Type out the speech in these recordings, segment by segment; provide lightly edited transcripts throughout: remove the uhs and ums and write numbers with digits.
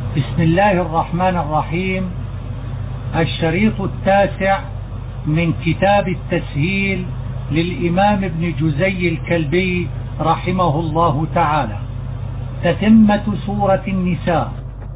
بسم الله الرحمن الرحيم. الشريط 9 من كتاب التسهيل للإمام ابن جزي الكلبي رحمه الله تعالى. تتمة سورة النساء.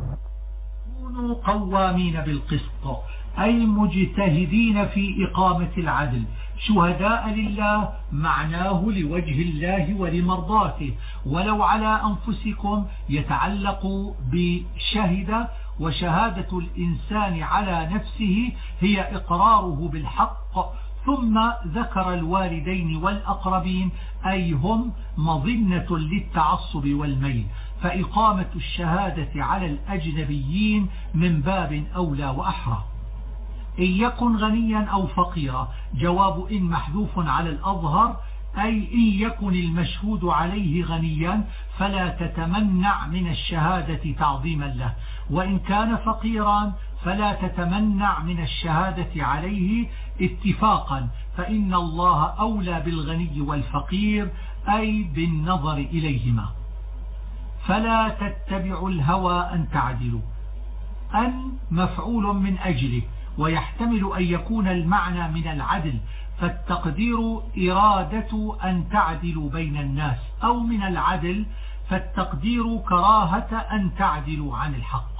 كونوا قوامين بالقسط، أي مجتهدين في إقامة العدل، شهداء لله، معناه لوجه الله ولمرضاته، ولو على أنفسكم يتعلق بشهد، وشهادة الإنسان على نفسه هي إقراره بالحق، ثم ذكر الوالدين والأقربين أي هم مظنة للتعصب والميل، فإقامة الشهادة على الأجنبيين من باب أولى وأحرى. إن يكن غنيا أو فقيرا، جواب إن محذوف على الأظهر، أي إن يكن المشهود عليه غنيا فلا تتمنع من الشهادة تعظيما له، وإن كان فقيرا فلا تتمنع من الشهادة عليه اتفاقا، فإن الله أولى بالغني والفقير، أي بالنظر إليهما. فلا تتبعوا الهوى أن تعدلوا، أن مفعول من أجله، ويحتمل أن يكون المعنى من العدل، فالتقدير إرادة أن تعدلوا بين الناس، أو من العدل فالتقدير كراهة أن تعدلوا عن الحق.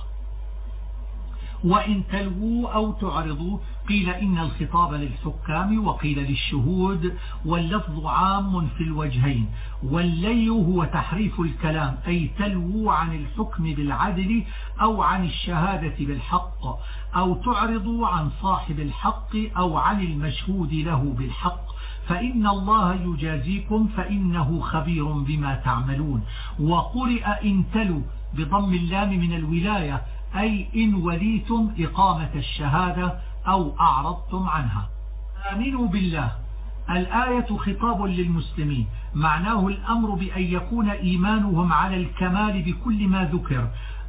وإن تلووا أو تعرضوا، قيل إن الخطاب للحكام وقيل للشهود، واللفظ عام في الوجهين. واللي هو تحريف الكلام، أي تلووا عن الحكم بالعدل أو عن الشهادة بالحق، أو تعرضوا عن صاحب الحق أو عن المشهود له بالحق، فإن الله يجازيكم فإنه خبير بما تعملون. وقرئ إن تلوا بضم اللام من الولاية، أي إن وليتم إقامة الشهادة أو أعرضتم عنها. آمنوا بالله، الآية خطاب للمسلمين، معناه الأمر بأن يكون إيمانهم على الكمال بكل ما ذكر،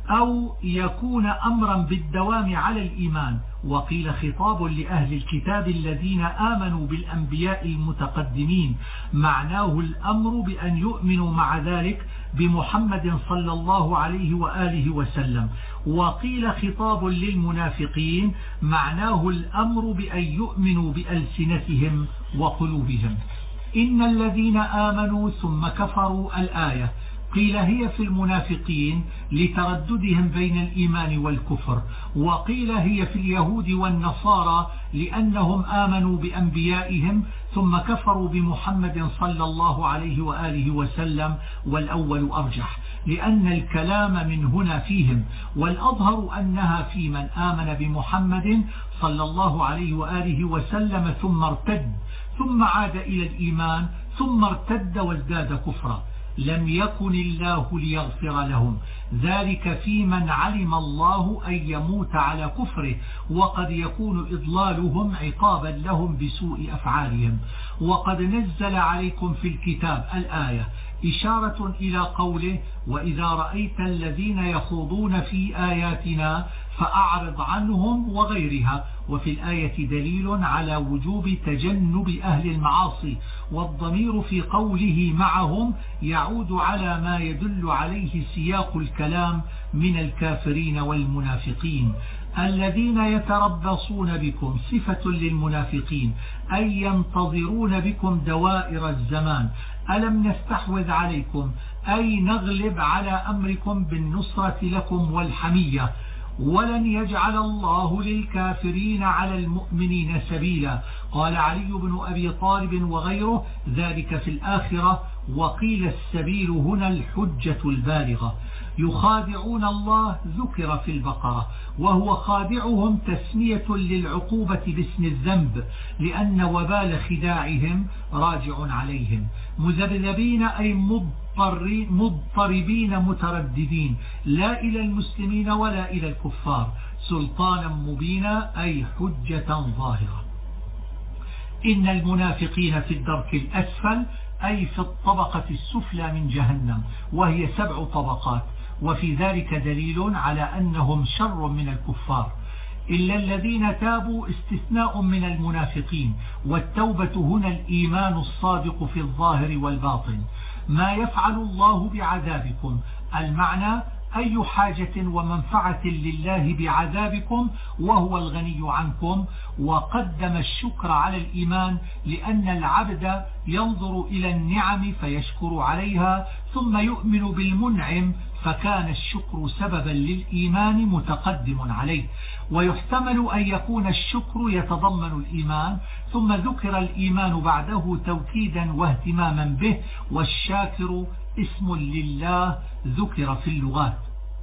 أو يكون أمرا بالدوام على الإيمان. وقيل خطاب لأهل الكتاب الذين آمنوا بالأنبياء المتقدمين، معناه الأمر بأن يؤمنوا مع ذلك بمحمد صلى الله عليه وآله وسلم. وقيل خطاب للمنافقين، معناه الأمر بأن يؤمنوا بألسنتهم وقلوبهم. إن الذين آمنوا ثم كفروا، الآية قيل هي في المنافقين لترددهم بين الإيمان والكفر، وقيل هي في اليهود والنصارى لأنهم آمنوا بأنبيائهم ثم كفروا بمحمد صلى الله عليه وآله وسلم، والأول أرجح لأن الكلام من هنا فيهم، والأظهر أنها في من آمن بمحمد صلى الله عليه وآله وسلم ثم ارتد، ثم عاد إلى الإيمان، ثم ارتد وازداد كفرا. لم يكن الله ليغفر لهم، ذلك في من علم الله أن يموت على كفره، وقد يكون إضلالهم عقابا لهم بسوء أفعالهم. وقد نزل عليكم في الكتاب، الآية إشارة إلى قوله وإذا رأيت الذين يخوضون في آياتنا فأعرض عنهم وغيرها. وفي الآية دليل على وجوب تجنب أهل المعاصي، والضمير في قوله معهم يعود على ما يدل عليه سياق الكلام من الكافرين والمنافقين. الذين يتربصون بكم صفة للمنافقين، أي ينتظرون بكم دوائر الزمان. ألم نستحوذ عليكم، أي نغلب على أمركم بالنصرة لكم والحمية. ولن يجعل الله للكافرين على المؤمنين سبيلا، قال علي بن أبي طالب وغيره ذلك في الآخرة. وقيل السبيل هنا الحجة البالغة. يخادعون الله ذكر في البقرة، وهو خادعهم تسمية للعقوبة باسم الذنب، لأن وبال خداعهم راجع عليهم. مذبذبين أي مضطربين مترددين، لا إلى المسلمين ولا إلى الكفار. سلطانا مبينا أي حجة ظاهرة. إن المنافقين في الدرك الأسفل، أي في الطبقة السفلى من جهنم، وهي 7 طبقات، وفي ذلك دليل على أنهم شر من الكفار. إلا الذين تابوا استثناء من المنافقين، والتوبة هنا الإيمان الصادق في الظاهر والباطن. ما يفعل الله بعذابكم، المعنى أي حاجة ومنفعة لله بعذابكم وهو الغني عنكم. وقدم الشكر على الإيمان لأن العبد ينظر إلى النعم فيشكر عليها ثم يؤمن بالمنعم، فكان الشكر سببا للإيمان متقدم عليه. ويحتمل أن يكون الشكر يتضمن الإيمان ثم ذكر الإيمان بعده توكيدا واهتماما به، والشاكر اسم لله ذكر في اللغات.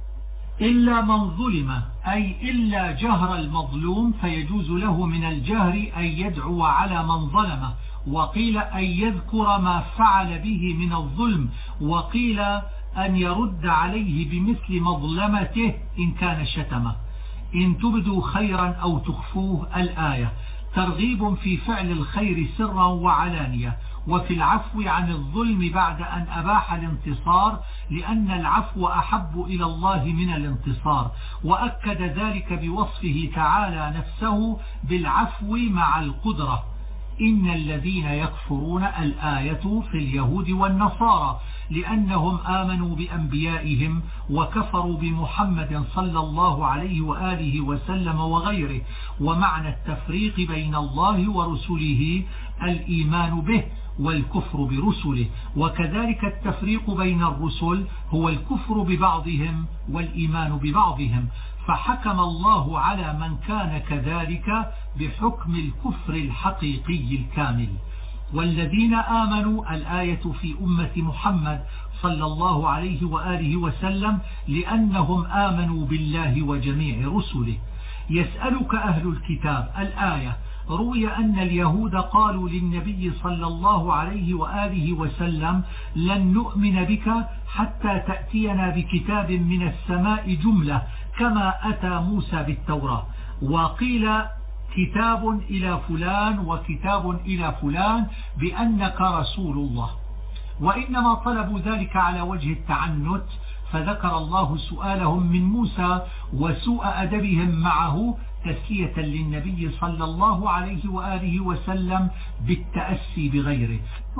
إلا من ظلم أي إلا جهر المظلوم، فيجوز له من الجهر أن يدعو على من ظلمه، وقيل أن يذكر ما فعل به من الظلم، وقيل أن يرد عليه بمثل مظلمته إن كان شتمه. إن تبدوا خيرا أو تخفوه الآية ترغيب في فعل الخير سرا وعلانية، وفي العفو عن الظلم بعد أن أباح الانتصار، لأن العفو أحب إلى الله من الانتصار. وأكد ذلك بوصفه تعالى نفسه بالعفو مع القدرة. إن الذين يكفرون الآية في اليهود والنصارى لأنهم آمنوا بأنبيائهم وكفروا بمحمد صلى الله عليه وآله وسلم وغيره. ومعنى التفريق بين الله ورسله الإيمان به والكفر برسله، وكذلك التفريق بين الرسل هو الكفر ببعضهم والإيمان ببعضهم. فحكم الله على من كان كذلك بحكم الكفر الحقيقي الكامل. والذين آمنوا الآية في أمة محمد صلى الله عليه وآله وسلم لأنهم آمنوا بالله وجميع رسله. يسألك أهل الكتاب الآية روي أن اليهود قالوا للنبي صلى الله عليه وآله وسلم لن نؤمن بك حتى تأتينا بكتاب من السماء جملة كما أتى موسى بالتوراة. وقيل كتاب إلى فلان وكتاب إلى فلان بأنك رسول الله، وإنما طلبوا ذلك على وجه التعنت، فذكر الله سؤالهم من موسى وسوء أدبهم معه تسلية للنبي صلى الله عليه وآله وسلم بالتأسي بغيره،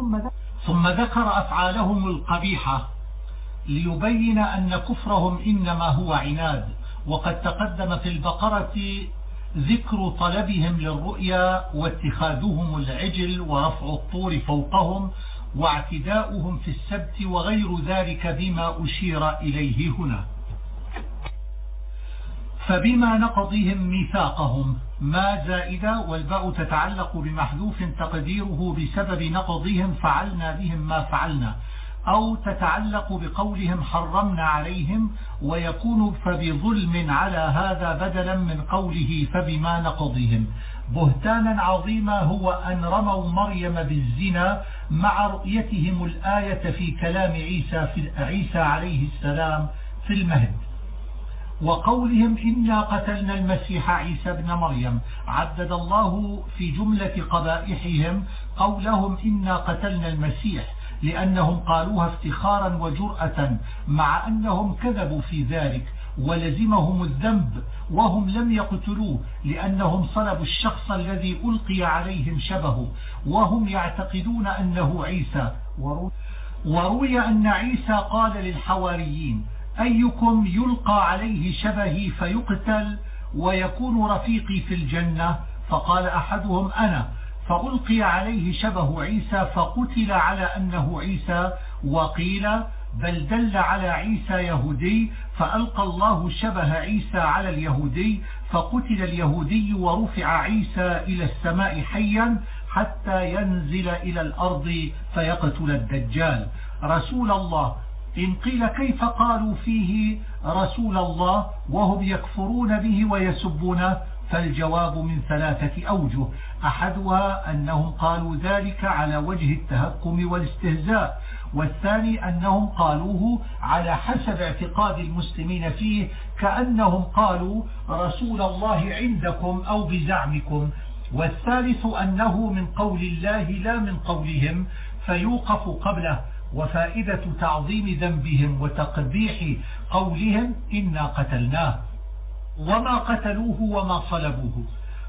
ثم ذكر أفعالهم القبيحة ليبين أن كفرهم إنما هو عناد. وقد تقدم في البقرة ذكر طلبهم للرؤيا واتخاذهم العجل ورفع الطور فوقهم واعتداؤهم في السبت وغير ذلك بما أشير إليه هنا. فبما نقضهم ميثاقهم ما زائدة، والباء تتعلق بمحذوف تقديره بسبب نقضهم فعلنا بهم ما فعلنا، أو تتعلق بقولهم حرمنا عليهم، ويكون فبظلم على هذا بدلا من قوله فبما نقضهم. بهتانا عظيما هو أن رموا مريم بالزنا مع رؤيتهم الآية في كلام عيسى عليه السلام في المهد. وقولهم إنا قتلنا المسيح عيسى بن مريم، عدد الله في جملة قبائحهم قولهم إنا قتلنا المسيح، لأنهم قالوها افتخارا وجرأة مع أنهم كذبوا في ذلك ولزمهم الذنب، وهم لم يقتلوه لأنهم صلبوا الشخص الذي ألقي عليهم شبهه، وهم يعتقدون أنه عيسى. وروي أن عيسى قال للحواريين أيكم يلقى عليه شبهي فيقتل ويكون رفيقي في الجنة؟ فقال أحدهم أنا، فألقي عليه شبه عيسى فقتل على أنه عيسى. وقيل بل دل على عيسى يهودي فألقى الله شبه عيسى على اليهودي فقتل اليهودي ورفع عيسى إلى السماء حيا حتى ينزل إلى الأرض فيقتل الدجال. رسول الله إن قيل كيف قالوا فيه رسول الله وهم يكفرون به ويسبونه؟ فالجواب من 3 أوجه، أحدها أنهم قالوا ذلك على وجه التهكم والاستهزاء، والثاني أنهم قالوه على حسب اعتقاد المسلمين فيه كأنهم قالوا رسول الله عندكم أو بزعمكم، والثالث أنه من قول الله لا من قولهم فيوقف قبله. وفائدة تعظيم ذنبهم وتقبيح قولهم إنا قتلناه، وما قتلوه وما صلبوه.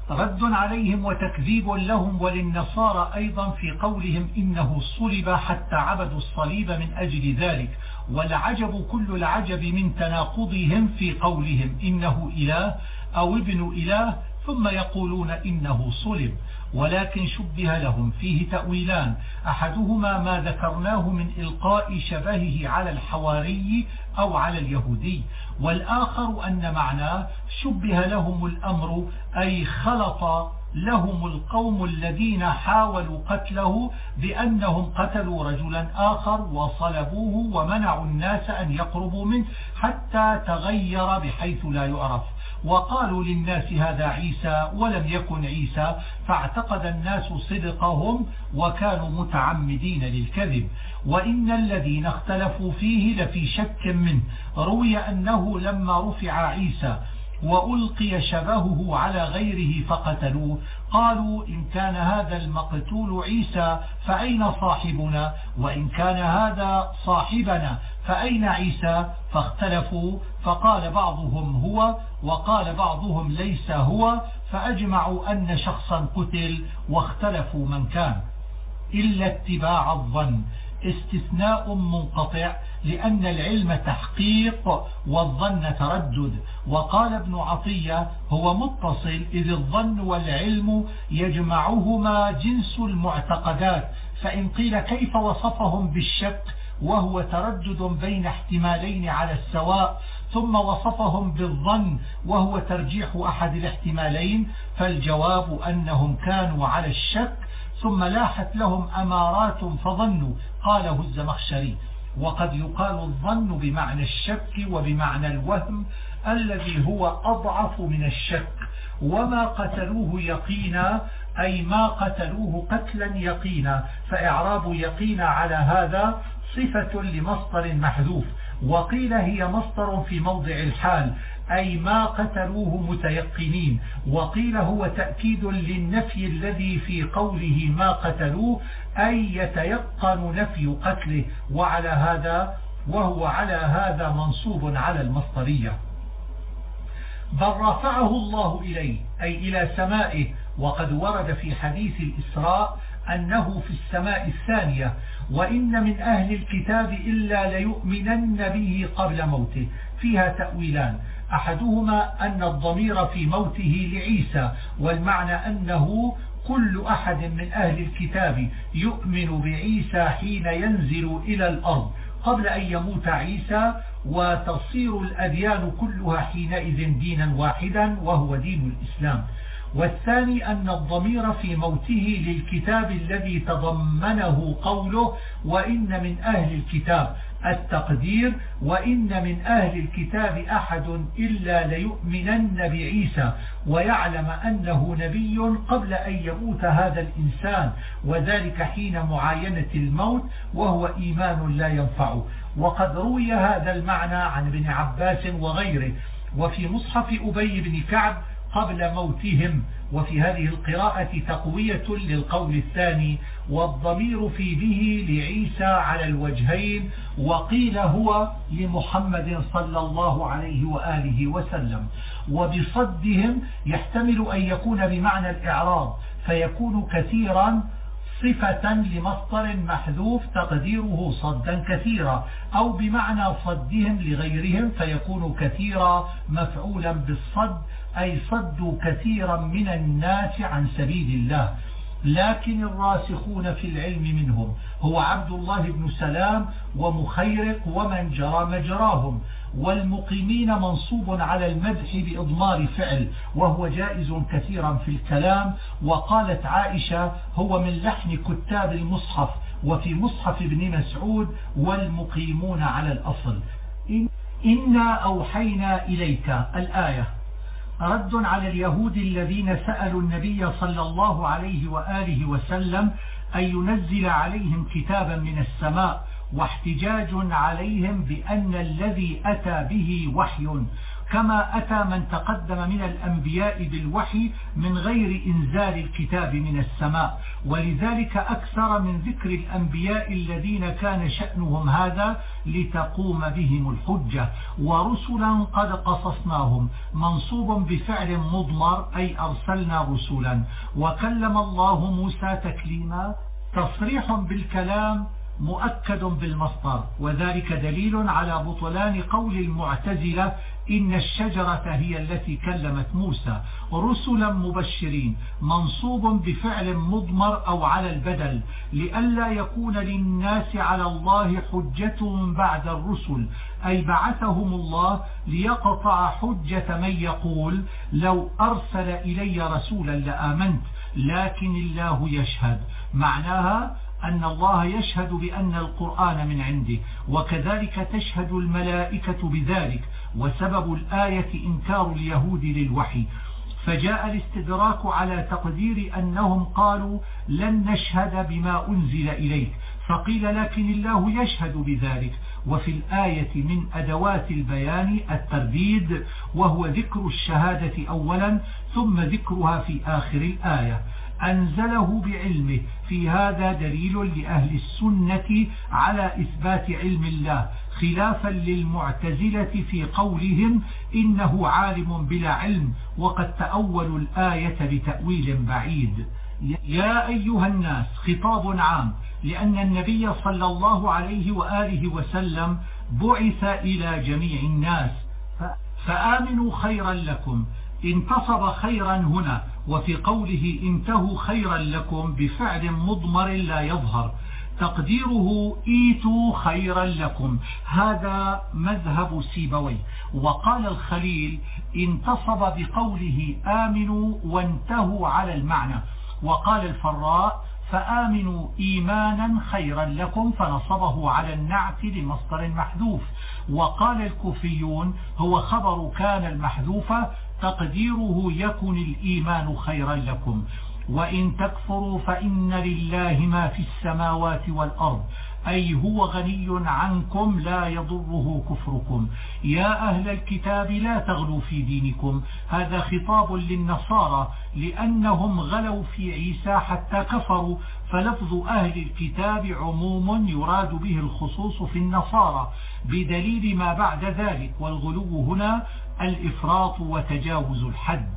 رد عليهم وتكذيب لهم وللنصارى أيضا في قولهم إنه صلب حتى عبدوا الصليب من أجل ذلك. والعجب كل العجب من تناقضهم في قولهم إنه إله أو ابن إله ثم يقولون إنه صلب. ولكن شبه لهم فيه تأويلان، أحدهما ما ذكرناه من إلقاء شبهه على الحواري أو على اليهودي، والآخر أن معناه شبه لهم الأمر أي خلط لهم القوم الذين حاولوا قتله بأنهم قتلوا رجلا آخر وصلبوه ومنعوا الناس أن يقربوا منه حتى تغير بحيث لا يعرف، وقالوا للناس هذا عيسى ولم يكن عيسى، فاعتقد الناس صدقهم وكانوا متعمدين للكذب. وإن الذين اختلفوا فيه لفي شك منه. روي أنه لما رفع عيسى وألقي شبهه على غيره فقتلوه قالوا إن كان هذا المقتول عيسى فأين صاحبنا، وإن كان هذا صاحبنا فأين عيسى، فاختلفوا، فقال بعضهم هو وقال بعضهم ليس هو، فأجمعوا أن شخصا قتل واختلفوا من كان. إلا اتباع الظن استثناء منقطع لأن العلم تحقيق والظن تردد. وقال ابن عطية هو متصل إذ الظن والعلم يجمعهما جنس المعتقدات، فإن قيل كيف وصفهم بالشك وهو تردد بين احتمالين على السواء ثم وصفهم بالظن وهو ترجيح أحد الاحتمالين، فالجواب أنهم كانوا على الشك ثم لاحت لهم أمارات فظنوا. قاله الزمخشري. وقد يقال الظن بمعنى الشك وبمعنى الوهم الذي هو أضعف من الشك. وما قتلوه يقينا أي ما قتلوه قتلا يقينا، فإعراب يقينا على هذا صفة لمصدر محذوف، وقيل هي مصدر في موضع الحال أي ما قتلوه متيقنين، وقيل هو تأكيد للنفي الذي في قوله ما قتلوه أي يتيقن نفي قتله، وهو على هذا منصوب على المصدرية. بل رفعه الله إليه أي إلى سمائه، وقد ورد في حديث الإسراء أنه في السماء الثانية. وإن من أهل الكتاب إلا ليؤمنن به قبل موته. فيها تأويلان، أحدهما أن الضمير في موته لعيسى، والمعنى أنه كل أحد من أهل الكتاب يؤمن بعيسى حين ينزل إلى الأرض قبل أن يموت عيسى، وتصير الأديان كلها حينئذ دينا واحدا وهو دين الإسلام. والثاني أن الضمير في موته للكتاب الذي تضمنه قوله وإن من أهل الكتاب، التقدير وإن من أهل الكتاب أحد إلا ليؤمنن بعيسى ويعلم أنه نبي قبل أن يموت هذا الإنسان، وذلك حين معاينة الموت وهو إيمان لا ينفعه. وقد روي هذا المعنى عن ابن عباس وغيره، وفي مصحف أبي بن كعب قبل موتهم. وفي هذه القراءة تقوية للقول الثاني، والضمير في به لعيسى على الوجهين، وقيل هو لمحمد صلى الله عليه وآله وسلم. وبصدهم يحتمل أن يكون بمعنى الإعراض فيكون كثيرا صفة لمصدر محذوف تقديره صدا كثيرا، أو بمعنى صدهم لغيرهم فيكون كثيرا مفعولا بالصد أي صدوا كثيرا من الناس عن سبيل الله. لكن الراسخون في العلم منهم هو عبد الله بن سلام ومخيرق ومن جرى مجراهم. والمقيمين منصوب على المدح بإضمار فعل وهو جائز كثيرا في الكلام. وقالت عائشة هو من لحن كتاب المصحف، وفي مصحف ابن مسعود والمقيمون على الأصل. إنا أوحينا إليك الآية رد على اليهود الذين سألوا النبي صلى الله عليه وآله وسلم أن ينزل عليهم كتابا من السماء، واحتجاج عليهم بأن الذي أتى به وحي، كما أتى من تقدم من الأنبياء بالوحي من غير إنزال الكتاب من السماء. ولذلك أكثر من ذكر الأنبياء الذين كان شأنهم هذا لتقوم بهم الحجة. ورسلا قد قصصناهم منصوب بفعل مضمر أي أرسلنا رسلا. وكلم الله موسى تكليما، تصريح بالكلام مؤكد بالمصدر، وذلك دليل على بطلان قول المعتزلة إن الشجرة هي التي كلمت موسى. رسلا مبشرين منصوب بفعل مضمر أو على البدل لئلا يكون للناس على الله حجة بعد الرسل، أي بعثهم الله ليقطع حجة من يقول لو أرسل إلي رسولا لآمنت لكن الله يشهد. معناها أن الله يشهد بأن القرآن من عنده، وكذلك تشهد الملائكة بذلك. وسبب الآية إنكار اليهود للوحي، فجاء الاستدراك على تقدير أنهم قالوا لن نشهد بما أنزل إليك، فقيل لكن الله يشهد بذلك. وفي الآية من أدوات البيان الترديد، وهو ذكر الشهادة أولا ثم ذكرها في آخر الآية. أنزله بعلمه، في هذا دليل لأهل السنة على إثبات علم الله، خلافا للمعتزلة في قولهم إنه عالم بلا علم، وقد تأولوا الآية بتأويل بعيد. يا أيها الناس خطاب عام، لأن النبي صلى الله عليه وآله وسلم بعث إلى جميع الناس، فآمنوا خيرا لكم. انتصب خيرا هنا، وفي قوله انتهوا خيرا لكم بفعل مضمر لا يظهر، تقديره ايتوا خيرا لكم، هذا مذهب سيبوي. وقال الخليل انتصب بقوله آمنوا وانتهوا على المعنى. وقال الفراء فآمنوا إيمانا خيرا لكم، فنصبه على النعت لمصدر محذوف. وقال الكوفيون هو خبر كان المحذوفة، تقديره يكن الإيمان خيرا لكم. وإن تكفروا فإن لله ما في السماوات والأرض، أي هو غني عنكم لا يضره كفركم. يا أهل الكتاب لا تغلوا في دينكم، هذا خطاب للنصارى لأنهم غلوا في عيسى حتى كفروا، فلفظ أهل الكتاب عموم يراد به الخصوص في النصارى بدليل ما بعد ذلك، والغلو هنا الإفراط وتجاوز الحد.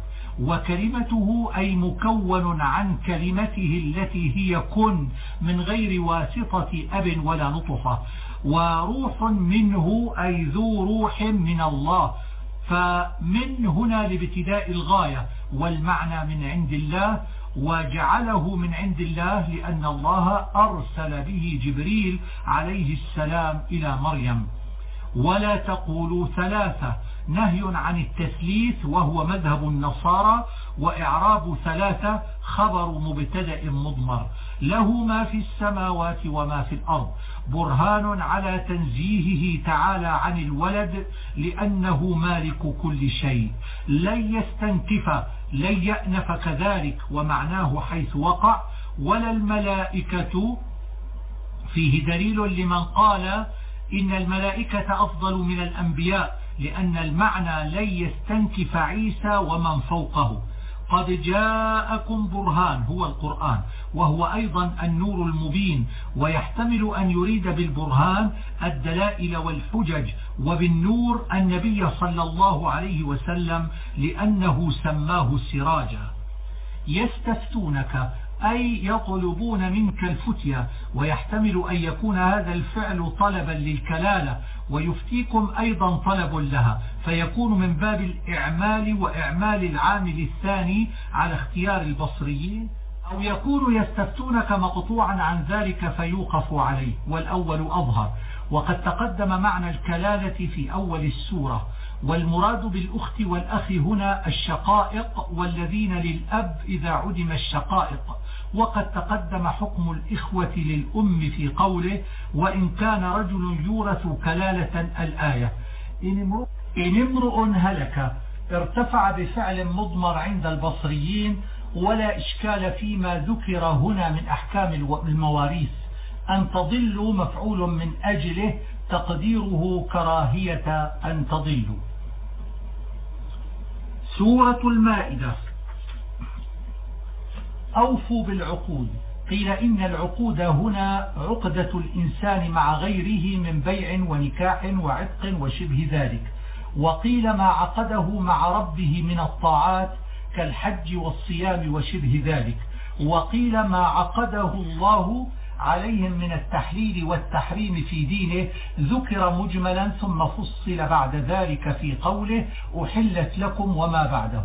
وكلمته أي مكون عن كلمته التي هي كن من غير واسطة أب ولا نطفة. وروح منه أي ذو روح من الله، فمن هنا لابتداء الغاية، والمعنى من عند الله، وجعله من عند الله لأن الله أرسل به جبريل عليه السلام إلى مريم. ولا تقولوا ثلاثة، نهي عن التثليث وهو مذهب النصارى، وإعراب ثلاثة خبر مبتدأ مضمر، له ما في السماوات وما في الأرض، برهان على تنزيهه تعالى عن الولد لأنه مالك كل شيء. لن يستنكف، لن يأنف كذلك، ومعناه حيث وقع. ولا الملائكة فيه دليل لمن قال إن الملائكة أفضل من الأنبياء، لأن المعنى لن يستنكف عيسى ومن فوقه. قد جاءكم برهان هو القرآن، وهو أيضا النور المبين، ويحتمل أن يريد بالبرهان الدلائل والحجج، وبالنور النبي صلى الله عليه وسلم لأنه سماه سراجا. يستفتونك أي يطلبون منك الفتية، ويحتمل أن يكون هذا الفعل طلبا للكلالة، ويفتيكم أيضا طلب لها، فيكون من باب الإعمال وإعمال العامل الثاني على اختيار البصريين، أو يكون يستفتونك مقطوعا عن ذلك فيوقف عليه، والأول أظهر. وقد تقدم معنى الكلالة في أول السورة، والمراد بالأخت والأخ هنا الشقائق والذين للأب إذا عدم الشقائق. وقد تقدم حكم الإخوة للأم في قوله وإن كان رجل يورث كلالة الآية. إن امرؤ هلك ارتفع بفعل مضمر عند البصريين، ولا إشكال فيما ذكر هنا من أحكام المواريث. أن تضلوا مفعول من أجله، تقديره كراهية أن تضلوا. سورة المائدة. أوفوا بالعقود. قيل إن العقود هنا عقدة الإنسان مع غيره من بيع ونكاح وعتق وشبه ذلك، وقيل ما عقده مع ربه من الطاعات كالحج والصيام وشبه ذلك، وقيل ما عقده الله عليهم من التحليل والتحريم في دينه ذكر مجملا ثم فصل بعد ذلك في قوله أحلت لكم وما بعده.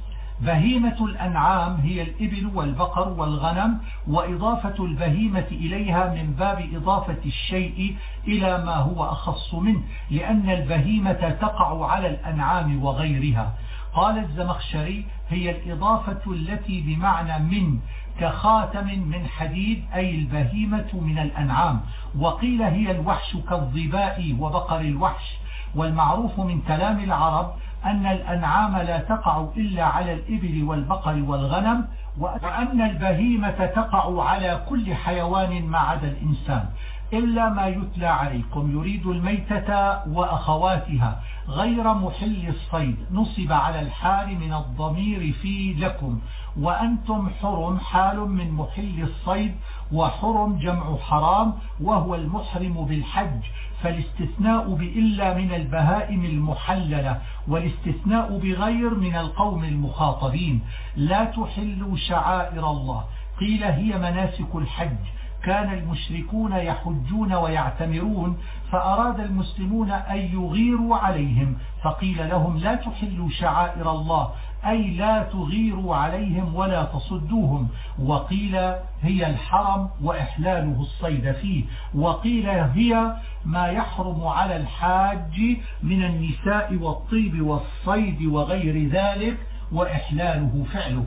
بهيمة الأنعام هي الإبل والبقر والغنم، وإضافة البهيمة إليها من باب إضافة الشيء إلى ما هو أخص منه، لأن البهيمة تقع على الأنعام وغيرها. قال الزمخشري هي الإضافة التي بمعنى من كخاتم من حديد، أي البهيمة من الأنعام. وقيل هي الوحش كالظباء وبقر الوحش. والمعروف من كلام العرب أن الأنعام لا تقع إلا على الإبل والبقر والغنم، وأن البهيمة تقع على كل حيوان ما عدا الإنسان إلا ما يتلى عليكم يريد الميتة وأخواتها غير محل الصيد، نصب على الحال من الضمير في لكم، وأنتم حرم حال من محل الصيد، وحرم جمع حرام وهو المحرم بالحج، فالاستثناء بإلا من البهائم المحللة، والاستثناء بغير من القوم المخاطبين. لا تحلوا شعائر الله. قيل هي مناسك الحج. كان المشركون يحجون ويعتمرون، فأراد المسلمون أن يغيروا عليهم، فقيل لهم لا تحلوا شعائر الله، أي لا تغيروا عليهم ولا تصدوهم. وقيل هي الحرم وإحلاله الصيد فيه. وقيل هي ما يحرم على الحاج من النساء والطيب والصيد وغير ذلك، وإحلاله فعله.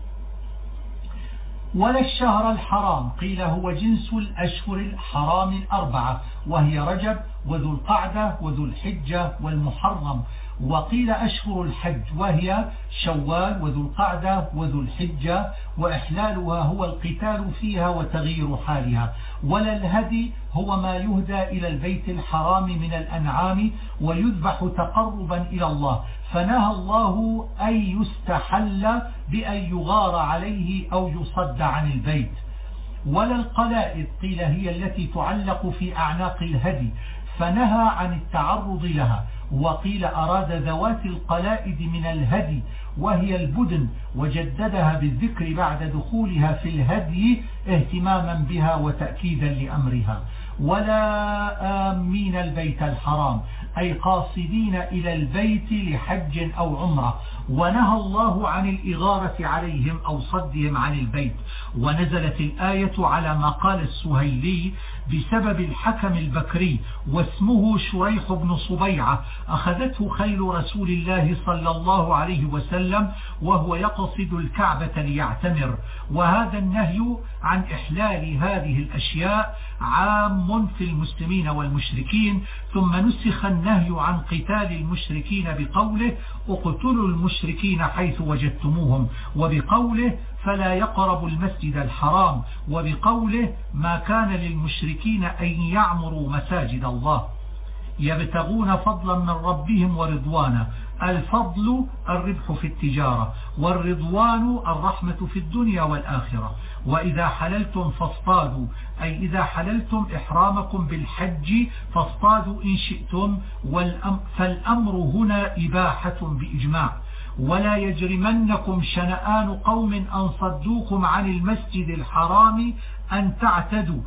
ولا الشهر الحرام. قيل هو جنس الأشهر الحرام الأربعة، وهي رجب وذو القعدة وذو الحجة والمحرم. وقيل أشهر الحج، وهي شوال وذو القعدة وذو الحجة، وإحلالها هو القتال فيها وتغيير حالها. ولا الهدي هو ما يهدى إلى البيت الحرام من الأنعام ويذبح تقربا إلى الله، فنهى الله أن يستحل بأن يغار عليه أو يصد عن البيت. ولا القلائد. قيل هي التي تعلق في أعناق الهدي، فنهى عن التعرض لها. وقيل أراد ذوات القلائد من الهدي، وهي البدن، وجددها بالذكر بعد دخولها في الهدي اهتماما بها وتأكيدا لأمرها. ولا آمين البيت الحرام، أي قاصدين إلى البيت لحج أو عمرة، ونهى الله عن الإغارة عليهم أو صدهم عن البيت. ونزلت الآية على ما قال السهيلي بسبب الحكم البكري، واسمه شريح بن صبيعة، أخذته خيل رسول الله صلى الله عليه وسلم وهو يقصد الكعبة ليعتمر. وهذا النهي عن إحلال هذه الأشياء عام في المسلمين والمشركين، ثم نسخ النهي عن قتال المشركين بقوله اقتلوا المشركين حيث وجدتموهم، وبقوله فلا يقربوا المسجد الحرام، وبقوله ما كان للمشركين أن يعمروا مساجد الله يبتغون فضلا من ربهم ورضوانا. الفضل الربح في التجارة، والرضوان الرحمة في الدنيا والآخرة. وإذا حللتم فاصطادوا، أي إذا حللتم إحرامكم بالحج فاصطادوا إن شئتم، فالأمر هنا إباحة بإجماع. ولا يجرمنكم شنآن قوم أن صدوكم عن المسجد الحرام أن تعتدوا.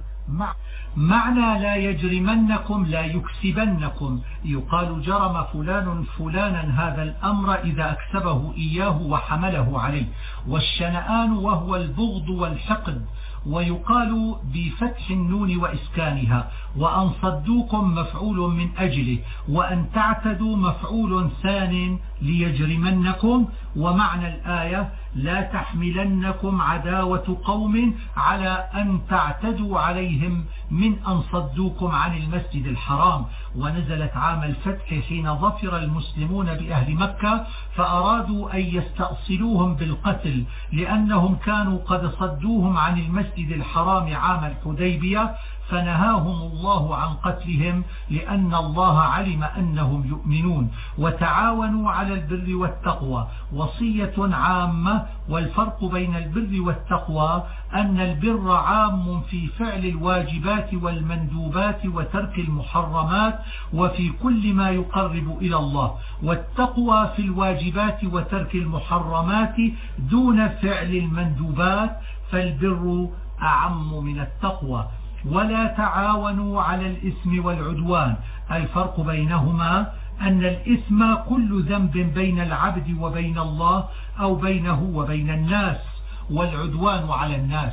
معنى لا يجرمنكم لا يكسبنكم، يقال جرم فلان فلانا هذا الأمر إذا أكسبه إياه وحمله عليه. والشنآن وهو البغض والحقد، ويقال بفتح النون وإسكانها. وأن صدوكم مفعول من أجله، وأن تعتدوا مفعول ثان ليجرمنكم. ومعنى الآية لا تحملنكم عداوة قوم على أن تعتدوا عليهم من أن صدوكم عن المسجد الحرام. ونزلت عام الفتح حين ظفر المسلمون بأهل مكة، فأرادوا أن يستأصلوهم بالقتل، لأنهم كانوا قد صدوهم عن المسجد الحرام عام الحديبية، فنهاهم الله عن قتلهم لأن الله علم أنهم يؤمنون. وتعاونوا على البر والتقوى وصية عامة. والفرق بين البر والتقوى أن البر عام في فعل الواجبات والمندوبات وترك المحرمات وفي كل ما يقرب إلى الله، والتقوى في الواجبات وترك المحرمات دون فعل المندوبات، فالبر أعم من التقوى. ولا تعاونوا على الإثم والعدوان. الفرق بينهما أن الإثم كل ذنب بين العبد وبين الله أو بينه وبين الناس، والعدوان على الناس.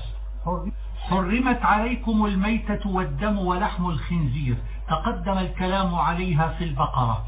حرمت عليكم الميتة والدم ولحم الخنزير، تقدم الكلام عليها في البقرة.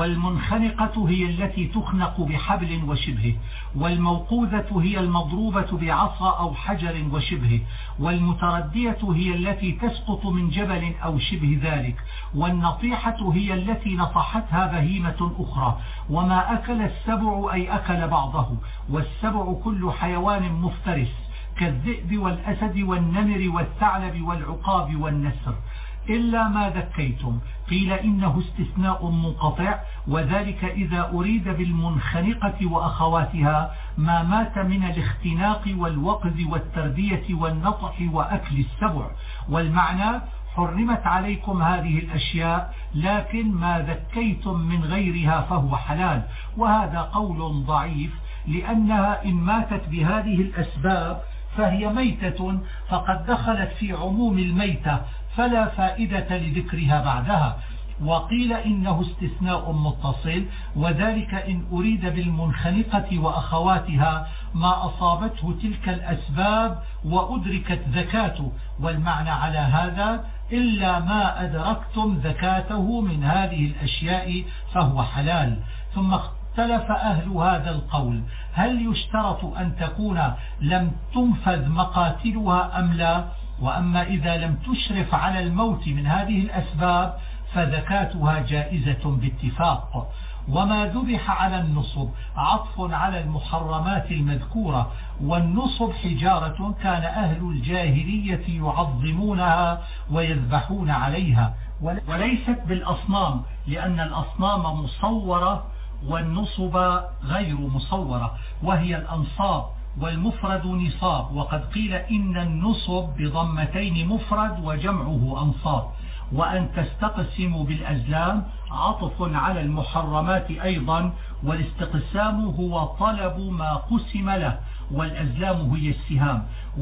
والمنخنقة هي التي تخنق بحبل وشبهه، والموقوذة هي المضروبة بعصا أو حجر وشبهه، والمتردية هي التي تسقط من جبل أو شبه ذلك، والنطيحة هي التي نطحتها بهيمة أخرى. وما أكل السبع أي أكل بعضه، والسبع كل حيوان مفترس كالذئب والأسد والنمر والثعلب والعقاب والنسر، إلا ما ذكيتم. قيل إنه استثناء منقطع، وذلك إذا أريد بالمنخنقة وأخواتها ما مات من الاختناق والوقذ والتردية والنطح وأكل السبع. والمعنى حرمت عليكم هذه الأشياء، لكن ما ذكيتم من غيرها فهو حلال. وهذا قول ضعيف، لأنها إن ماتت بهذه الأسباب فهي ميتة، فقد دخلت في عموم الميتة، فلا فائدة لذكرها بعدها. وقيل إنه استثناء متصل، وذلك إن أريد بالمنخنقة وأخواتها ما أصابته تلك الأسباب وأدركت زكاته. والمعنى على هذا إلا ما أدركتم زكاته من هذه الأشياء فهو حلال. ثم اختلف أهل هذا القول، هل يشترط أن تكون لم تنفذ مقاتلها أم لا؟ وأما إذا لم تشرف على الموت من هذه الأسباب فزكاتها جائزة باتفاق. وما ذبح على النصب عطف على المحرمات المذكورة، والنصب حجارة كان أهل الجاهلية يعظمونها ويذبحون عليها، وليست بالأصنام، لأن الأصنام مصورة والنصب غير مصورة، وهي الأنصاب، والمفرد نصاب. وقد قيل إن النصب بضمتين مفرد وجمعه أنصاب. وأن تستقسموا بالأزلام عطف على المحرمات أيضا، والاستقسام هو طلب ما قسم له، والأزلام هي السهام.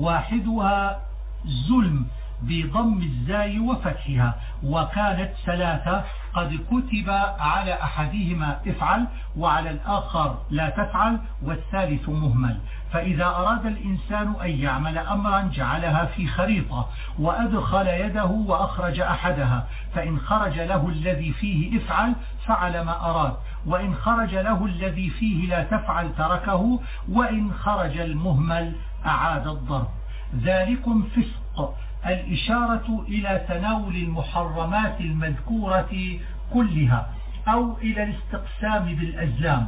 واحدها زلم بضم الزاي وفتحها، وكانت ثلاثة، قد كتب على أحدهما افعل وعلى الآخر لا تفعل والثالث مهمل. فإذا أراد الإنسان أن يعمل أمرا جعلها في خريطة وأدخل يده وأخرج أحدها، فإن خرج له الذي فيه افعل فعل ما أراد، وإن خرج له الذي فيه لا تفعل تركه، وإن خرج المهمل أعاد الضرب. ذلكم فسق، الإشارة إلى تناول المحرمات المذكورة كلها أو إلى الاستقسام بالأزلام.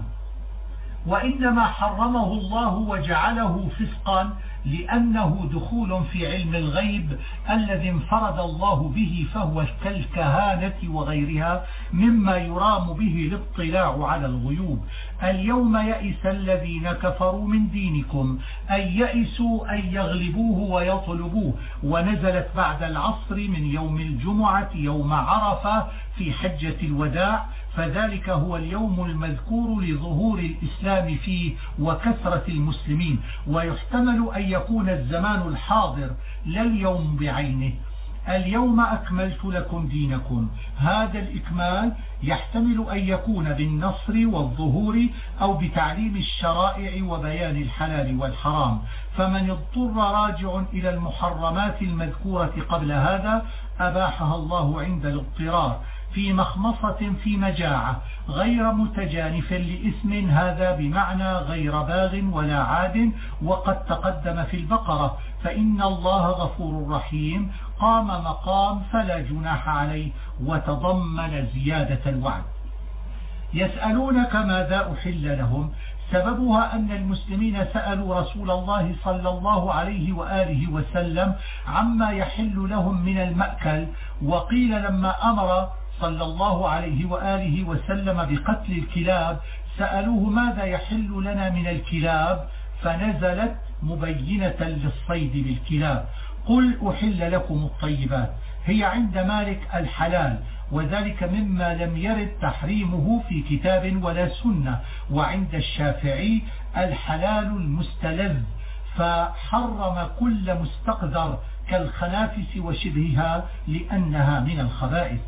وإنما حرمه الله وجعله فسقا لأنه دخول في علم الغيب الذي انفرد الله به، فهو كالكهانة وغيرها مما يرام به الاطلاع على الغيوب. اليوم يئس الذين كفروا من دينكم، أي يئسوا أن يغلبوه ويطلبوه. ونزلت بعد العصر من يوم الجمعة يوم عرفة في حجة الوداع، فذلك هو اليوم المذكور لظهور الإسلام فيه وكثرة المسلمين. ويحتمل أن يكون الزمان الحاضر لا اليوم بعينه. اليوم أكملت لكم دينكم، هذا الإكمال يحتمل أن يكون بالنصر والظهور أو بتعليم الشرائع وبيان الحلال والحرام. فمن اضطر راجع إلى المحرمات المذكورة قبل هذا أباحها الله عند الاضطرار في مخمصة في مجاعة غير متجانف لإثم، هذا بمعنى غير باغ ولا عاد، وقد تقدم في البقرة فإن الله غفور رحيم، قام مقام فلا جناح عليه، وتضمن زيادة الوعد. يسألونك ماذا أحل لهم، سببها أن المسلمين سألوا رسول الله صلى الله عليه وآله وسلم عما يحل لهم من المأكل، وقيل لما أمر صلى الله عليه وآله وسلم بقتل الكلاب سألوه ماذا يحل لنا من الكلاب، فنزلت مبينة للصيد بالكلاب: قل أحل لكم الطيبات. هي عند مالك الحلال، وذلك مما لم يرد تحريمه في كتاب ولا سنة، وعند الشافعي الحلال المستلذ، فحرم كل مستقذر كالخنافس وشبهها لأنها من الخبائث.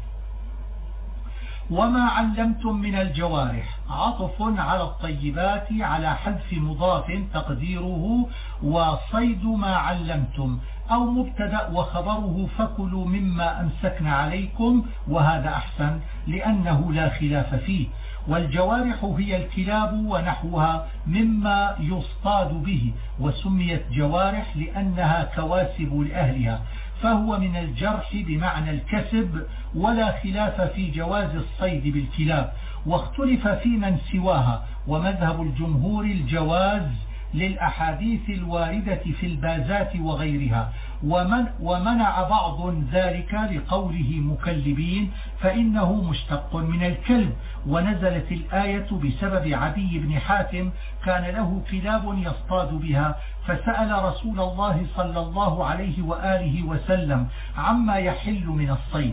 وما علمتم من الجوارح عطف على الطيبات على حذف مضاف تقديره وصيد ما علمتم، أو مبتدأ وخبره فكلوا مما أمسكن عليكم، وهذا أحسن لأنه لا خلاف فيه. والجوارح هي الكلاب ونحوها مما يصطاد به، وسميت جوارح لأنها كواسب لأهلها، فهو من الجرح بمعنى الكسب، ولا خلاف في جواز الصيد بالكلاب. واختلف في من سواها، ومذهب الجمهور الجواز للأحاديث الواردة في البازات وغيرها، ومنع بعض ذلك لقوله مكلبين فإنه مشتق من الكلب. ونزلت الآية بسبب عدي بن حاتم كان له كلاب يصطاد بها، فسأل رسول الله صلى الله عليه وآله وسلم عما يحل من الصيد.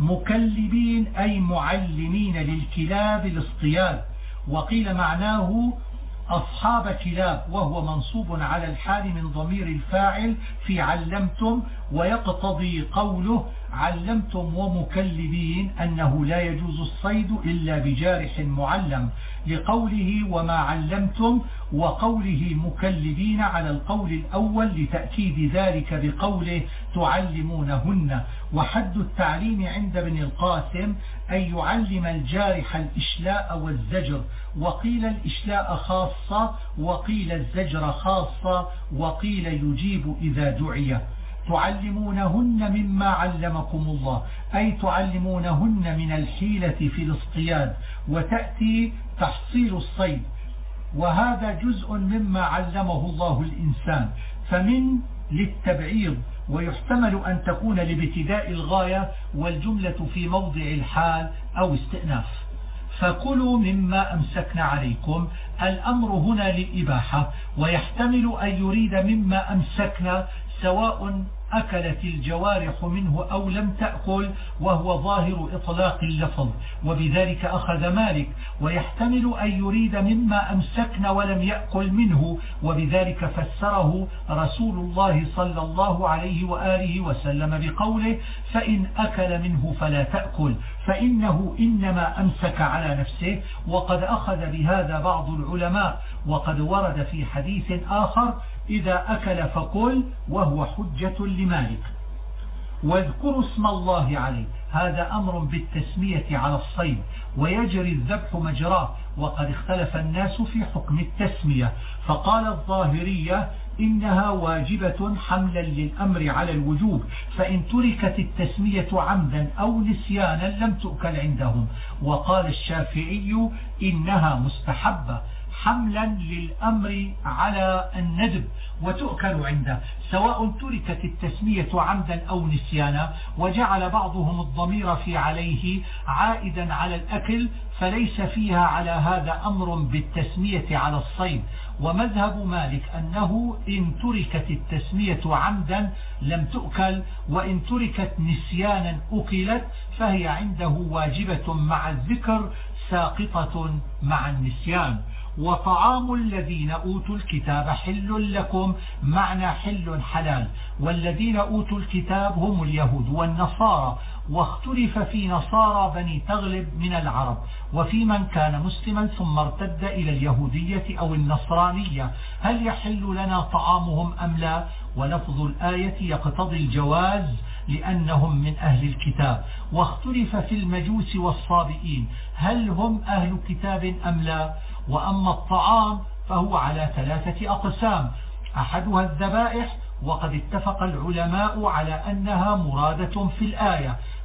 مكلبين أي معلمين للكلاب الاصطياد، وقيل معناه أصحاب كلاب، وهو منصوب على الحال من ضمير الفاعل في علمتم، ويقتضي قوله علمتم ومكلبين أنه لا يجوز الصيد إلا بجارح معلم، لقوله وما علمتم، وقوله مكلبين على القول الأول لتأكيد ذلك بقوله تعلمونهن. وحد التعليم عند ابن القاسم أن يعلم الجارح الإشلاء والزجر، وقيل الإشلاء خاصة، وقيل الزجر خاصة، وقيل يجيب إذا دعي. تعلمونهن مما علمكم الله، أي تعلمونهن من الحيلة في الاصطياد، وتأتي تحصيل الصيد، وهذا جزء مما علمه الله الإنسان، فمن للتبعيض، ويحتمل أن تكون لابتداء الغاية، والجملة في موضع الحال أو استئناف. فكلوا مما أمسكنا عليكم، الأمر هنا للإباحة، ويحتمل أن يريد مما أمسكنا سواء أكلت الجوارح منه أو لم تأكل، وهو ظاهر إطلاق اللفظ، وبذلك أخذ مالك. ويحتمل أن يريد مما أمسكنا ولم يأكل منه، وبذلك فسره رسول الله صلى الله عليه وآله وسلم بقوله فإن أكل منه فلا تأكل، فإنه إنما أمسك على نفسه. وقد أخذ بهذا بعض العلماء، وقد ورد في حديث آخر إذا أكل فكل، وهو حجة لمالك. واذكروا اسم الله عليه، هذا أمر بالتسمية على الصيد، ويجري الذبح مجراه، وقد اختلف الناس في حكم التسمية، فقال الظاهرية إنها واجبة حملا للأمر على الوجوب، فإن تركت التسمية عمدا أو نسيانا لم تؤكل عندهم. وقال الشافعي إنها مستحبة حملا للأمر على الندب، وتؤكل عنده سواء تركت التسمية عمدا أو نسيانا. وجعل بعضهم الضمير في عليه عائدا على الأكل، فليس فيها على هذا أمر بالتسمية على الصيد. ومذهب مالك أنه إن تركت التسمية عمدا لم تؤكل، وإن تركت نسيانا أكلت، فهي عنده واجبة مع الذكر ساقطة مع النسيان. وطعام الذين أوتوا الكتاب حل لكم، معنى حل حلال، والذين أوتوا الكتاب هم اليهود والنصارى، واختلف في نصارى بني تغلب من العرب، وفي من كان مسلما ثم ارتد إلى اليهودية أو النصرانية هل يحل لنا طعامهم أم لا؟ ولفظ الآية يقتضي الجواز لأنهم من أهل الكتاب. واختلف في المجوس والصابئين هل هم أهل كتاب أم لا؟ وأما الطعام فهو على 3 أقسام، أحدها الذبائح، وقد اتفق العلماء على أنها مرادة في الآية،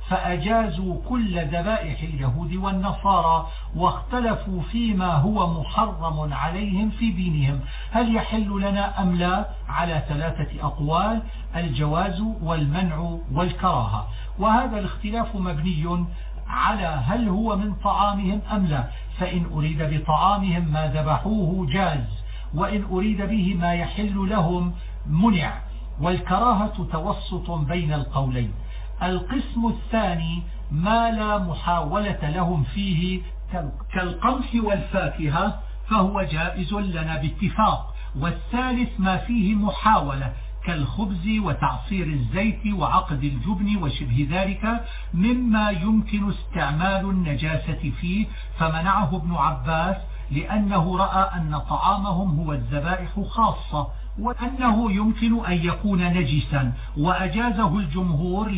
فأجازوا كل ذبائح اليهود والنصارى، واختلفوا فيما هو محرم عليهم في دينهم، هل يحل لنا أم لا؟ على 3 أقوال: الجواز والمنع والكراهة. وهذا الاختلاف مبني على هل هو من طعامهم أم لا. فإن أريد بطعامهم ما ذبحوه جاز، وإن أريد به ما يحل لهم منع، والكراهة توسط بين القولين. القسم الثاني ما لا محاولة لهم فيه كالقمح والفاكهة فهو جائز لنا باتفاق. والثالث ما فيه محاولة كالخبز وتعصير الزيت وعقد الجبن وشبه ذلك مما يمكن استعمال النجاسة فيه، فمنعه ابن عباس لأنه رأى أن طعامهم هو الذبائح خاصة وأنه يمكن أن يكون نجسا، وأجازه الجمهور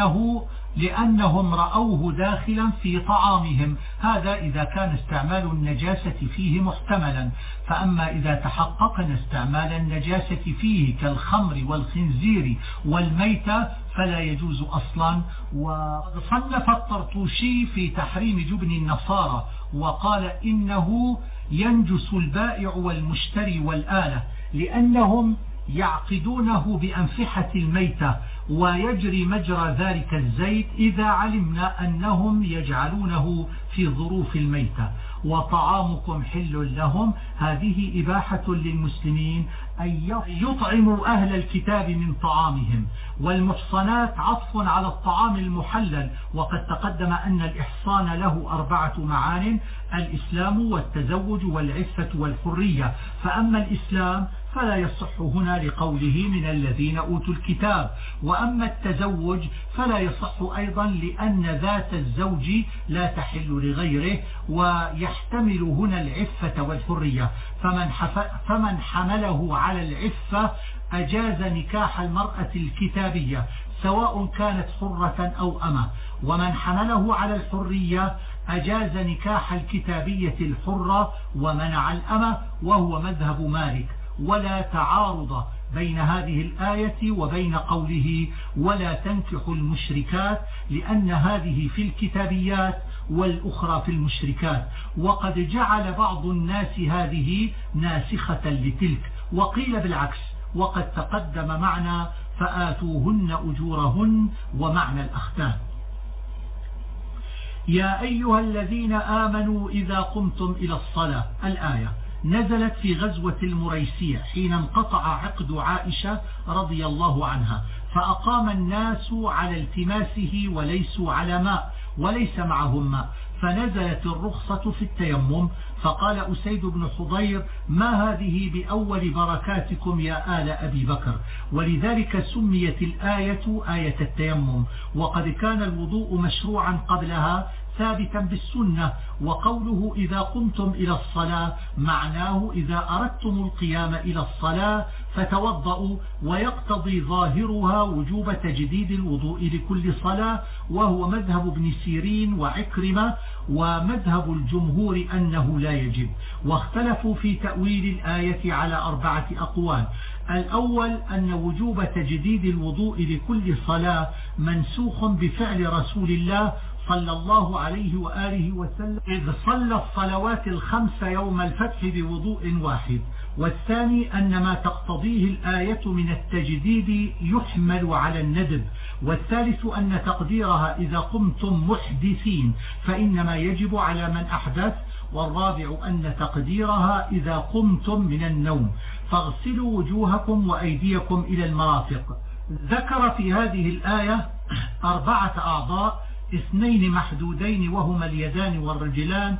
لأنهم رأوه داخلا في طعامهم. هذا إذا كان استعمال النجاسة فيه محتملا. فأما إذا تحققنا استعمال النجاسة فيه كالخمر والخنزير والميتة فلا يجوز أصلا. وصنف الطرطوشي في تحريم جبن النصارى وقال إنه ينجس البائع والمشتري والآلة، لأنهم يعقدونه بأنفحة الميتة ويجري مجرى ذلك الزيت إذا علمنا أنهم يجعلونه في ظروف الميتة. وطعامكم حل لهم، هذه إباحة للمسلمين أن يطعموا أهل الكتاب من طعامهم. والمحصنات عطف على الطعام المحلل، وقد تقدم أن الإحصان له 4 معان: الإسلام والتزوج والعفة والحرية. فأما الإسلام فلا يصح هنا لقوله من الذين أوتوا الكتاب، وأما التزوج فلا يصح أيضا لأن ذات الزوج لا تحل لغيره، ويحتمل هنا العفة والحرية. فمن حمله على العفة أجاز نكاح المرأة الكتابية سواء كانت حرة أو أمة، ومن حمله على الحرية أجاز نكاح الكتابية الحرة ومنع الأمة، وهو مذهب مالك. ولا تعارض بين هذه الآية وبين قوله ولا تنكحوا المشركات، لأن هذه في الكتابيات والأخرى في المشركات، وقد جعل بعض الناس هذه ناسخة لتلك، وقيل بالعكس، وقد تقدم معنى فآتوهن أجورهن ومعنى الأختان. يا أيها الذين آمنوا إذا قمتم إلى الصلاة، الآية نزلت في غزوة المريسية حين انقطع عقد عائشة رضي الله عنها، فأقام الناس على التماسه وليسوا على ماء وليس معهم ماء، فنزلت الرخصة في التيمم. فقال أسيد بن حضير: ما هذه بأول بركاتكم يا آل أبي بكر؟ ولذلك سميت الآية آية التيمم، وقد كان الوضوء مشروعا قبلها ثابتا بالسنة. وقوله إذا قمتم إلى الصلاة معناه إذا أردتم القيام إلى الصلاة فتوضأوا، ويقتضي ظاهرها وجوب تجديد الوضوء لكل صلاة، وهو مذهب ابن سيرين وعكرمة، ومذهب الجمهور أنه لا يجب. واختلفوا في تأويل الآية على 4 أقوال. الأول أن وجوب تجديد الوضوء لكل صلاة منسوخ بفعل رسول الله صلى الله عليه وآله وسلم إذ صلى الصلوات ال5 يوم الفتح بوضوء واحد. والثاني أن ما تقتضيه الآية من التجديد يحمل على الندب. والثالث أن تقديرها إذا قمتم محدثين فإنما يجب على من أحدث. والرابع أن تقديرها إذا قمتم من النوم فاغسلوا وجوهكم وأيديكم إلى المرافق. ذكر في هذه الآية 4 أعضاء: 2 محدودين وهما اليدان والرجلان،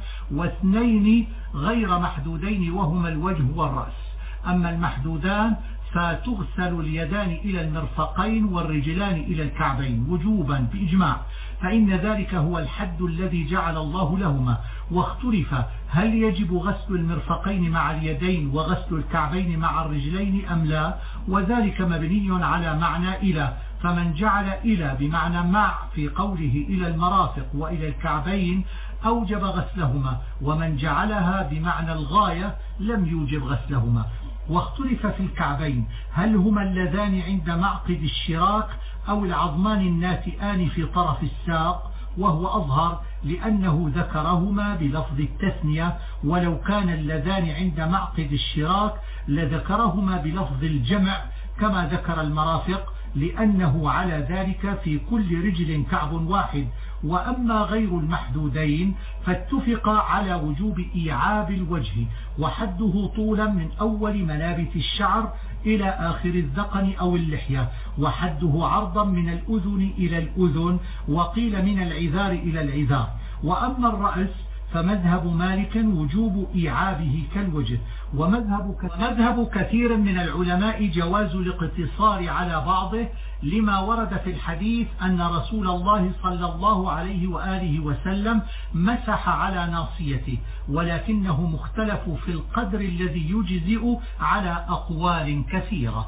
و2 غير محدودين وهما الوجه والرأس. أما المحدودان فتغسل اليدان إلى المرفقين والرجلان إلى الكعبين وجوبا بإجماع، فإن ذلك هو الحد الذي جعل الله لهما. واختلف هل يجب غسل المرفقين مع اليدين وغسل الكعبين مع الرجلين أم لا، وذلك مبني على معنى إلى، فمن جعل إلى بمعنى مع في قوله إلى المرافق وإلى الكعبين أوجب غسلهما، ومن جعلها بمعنى الغاية لم يوجب غسلهما. واختلف في الكعبين هل هما اللذان عند معقد الشراك أو العظمان الناتئان في طرف الساق، وهو أظهر لأنه ذكرهما بلفظ التثنية، ولو كان اللذان عند معقد الشراك لذكرهما بلفظ الجمع كما ذكر المرافق، لأنه على ذلك في كل رجل كعب واحد. وأما غير المحدودين فاتفق على وجوب إيعاب الوجه وحده طولا من أول منابت الشعر إلى آخر الذقن أو اللحية، وحده عرضا من الأذن إلى الأذن، وقيل من العذار إلى العذار. وأما الرأس فمذهب مالك وجوب إيعابه كالوجه، ومذهب كثير من العلماء جواز الاقتصار على بعضه، لما ورد في الحديث أن رسول الله صلى الله عليه وآله وسلم مسح على ناصيته، ولكنه مختلف في القدر الذي يجزئ على أقوال كثيرة.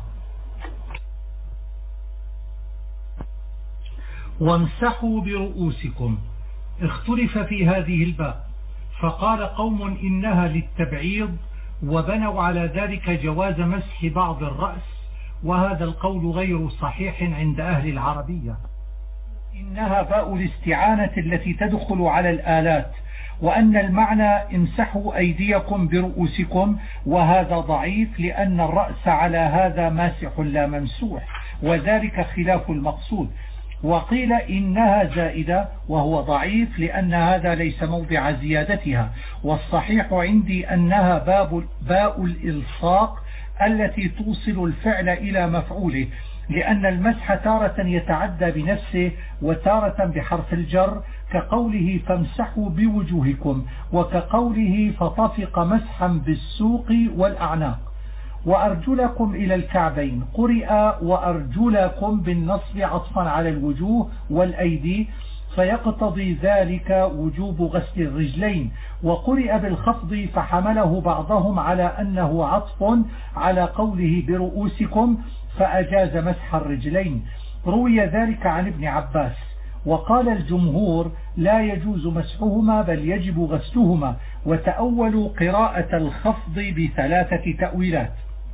وامسحوا برؤوسكم، اختلف في هذه الباب، فقال قوم إنها للتبعيض وبنوا على ذلك جواز مسح بعض الرأس، وهذا القول غير صحيح عند أهل العربية، إنها باء الاستعانة التي تدخل على الآلات، وأن المعنى امسحوا أيديكم برؤوسكم، وهذا ضعيف لأن الرأس على هذا ماسح لا ممسوح، وذلك خلاف المقصود. وقيل إنها زائدة وهو ضعيف لأن هذا ليس موضع زيادتها، والصحيح عندي أنها باء الإلصاق التي توصل الفعل إلى مفعوله، لأن المسح تارة يتعدى بنفسه وتارة بحرف الجر، كقوله فامسحوا بوجوهكم، وكقوله فطفق مسحا بالسوق والأعناق. وأرجلكم إلى الكعبين، قرئ وأرجلكم بالنصب عطفا على الوجوه والأيدي، فيقتضي ذلك وجوب غسل الرجلين، وقرئ بالخفض فحمله بعضهم على أنه عطف على قوله برؤوسكم فأجاز مسح الرجلين. روي ذلك عن ابن عباس. وقال الجمهور لا يجوز مسحهما بل يجب غسلهما، وتأولوا قراءة الخفض بثلاثة تأويلات.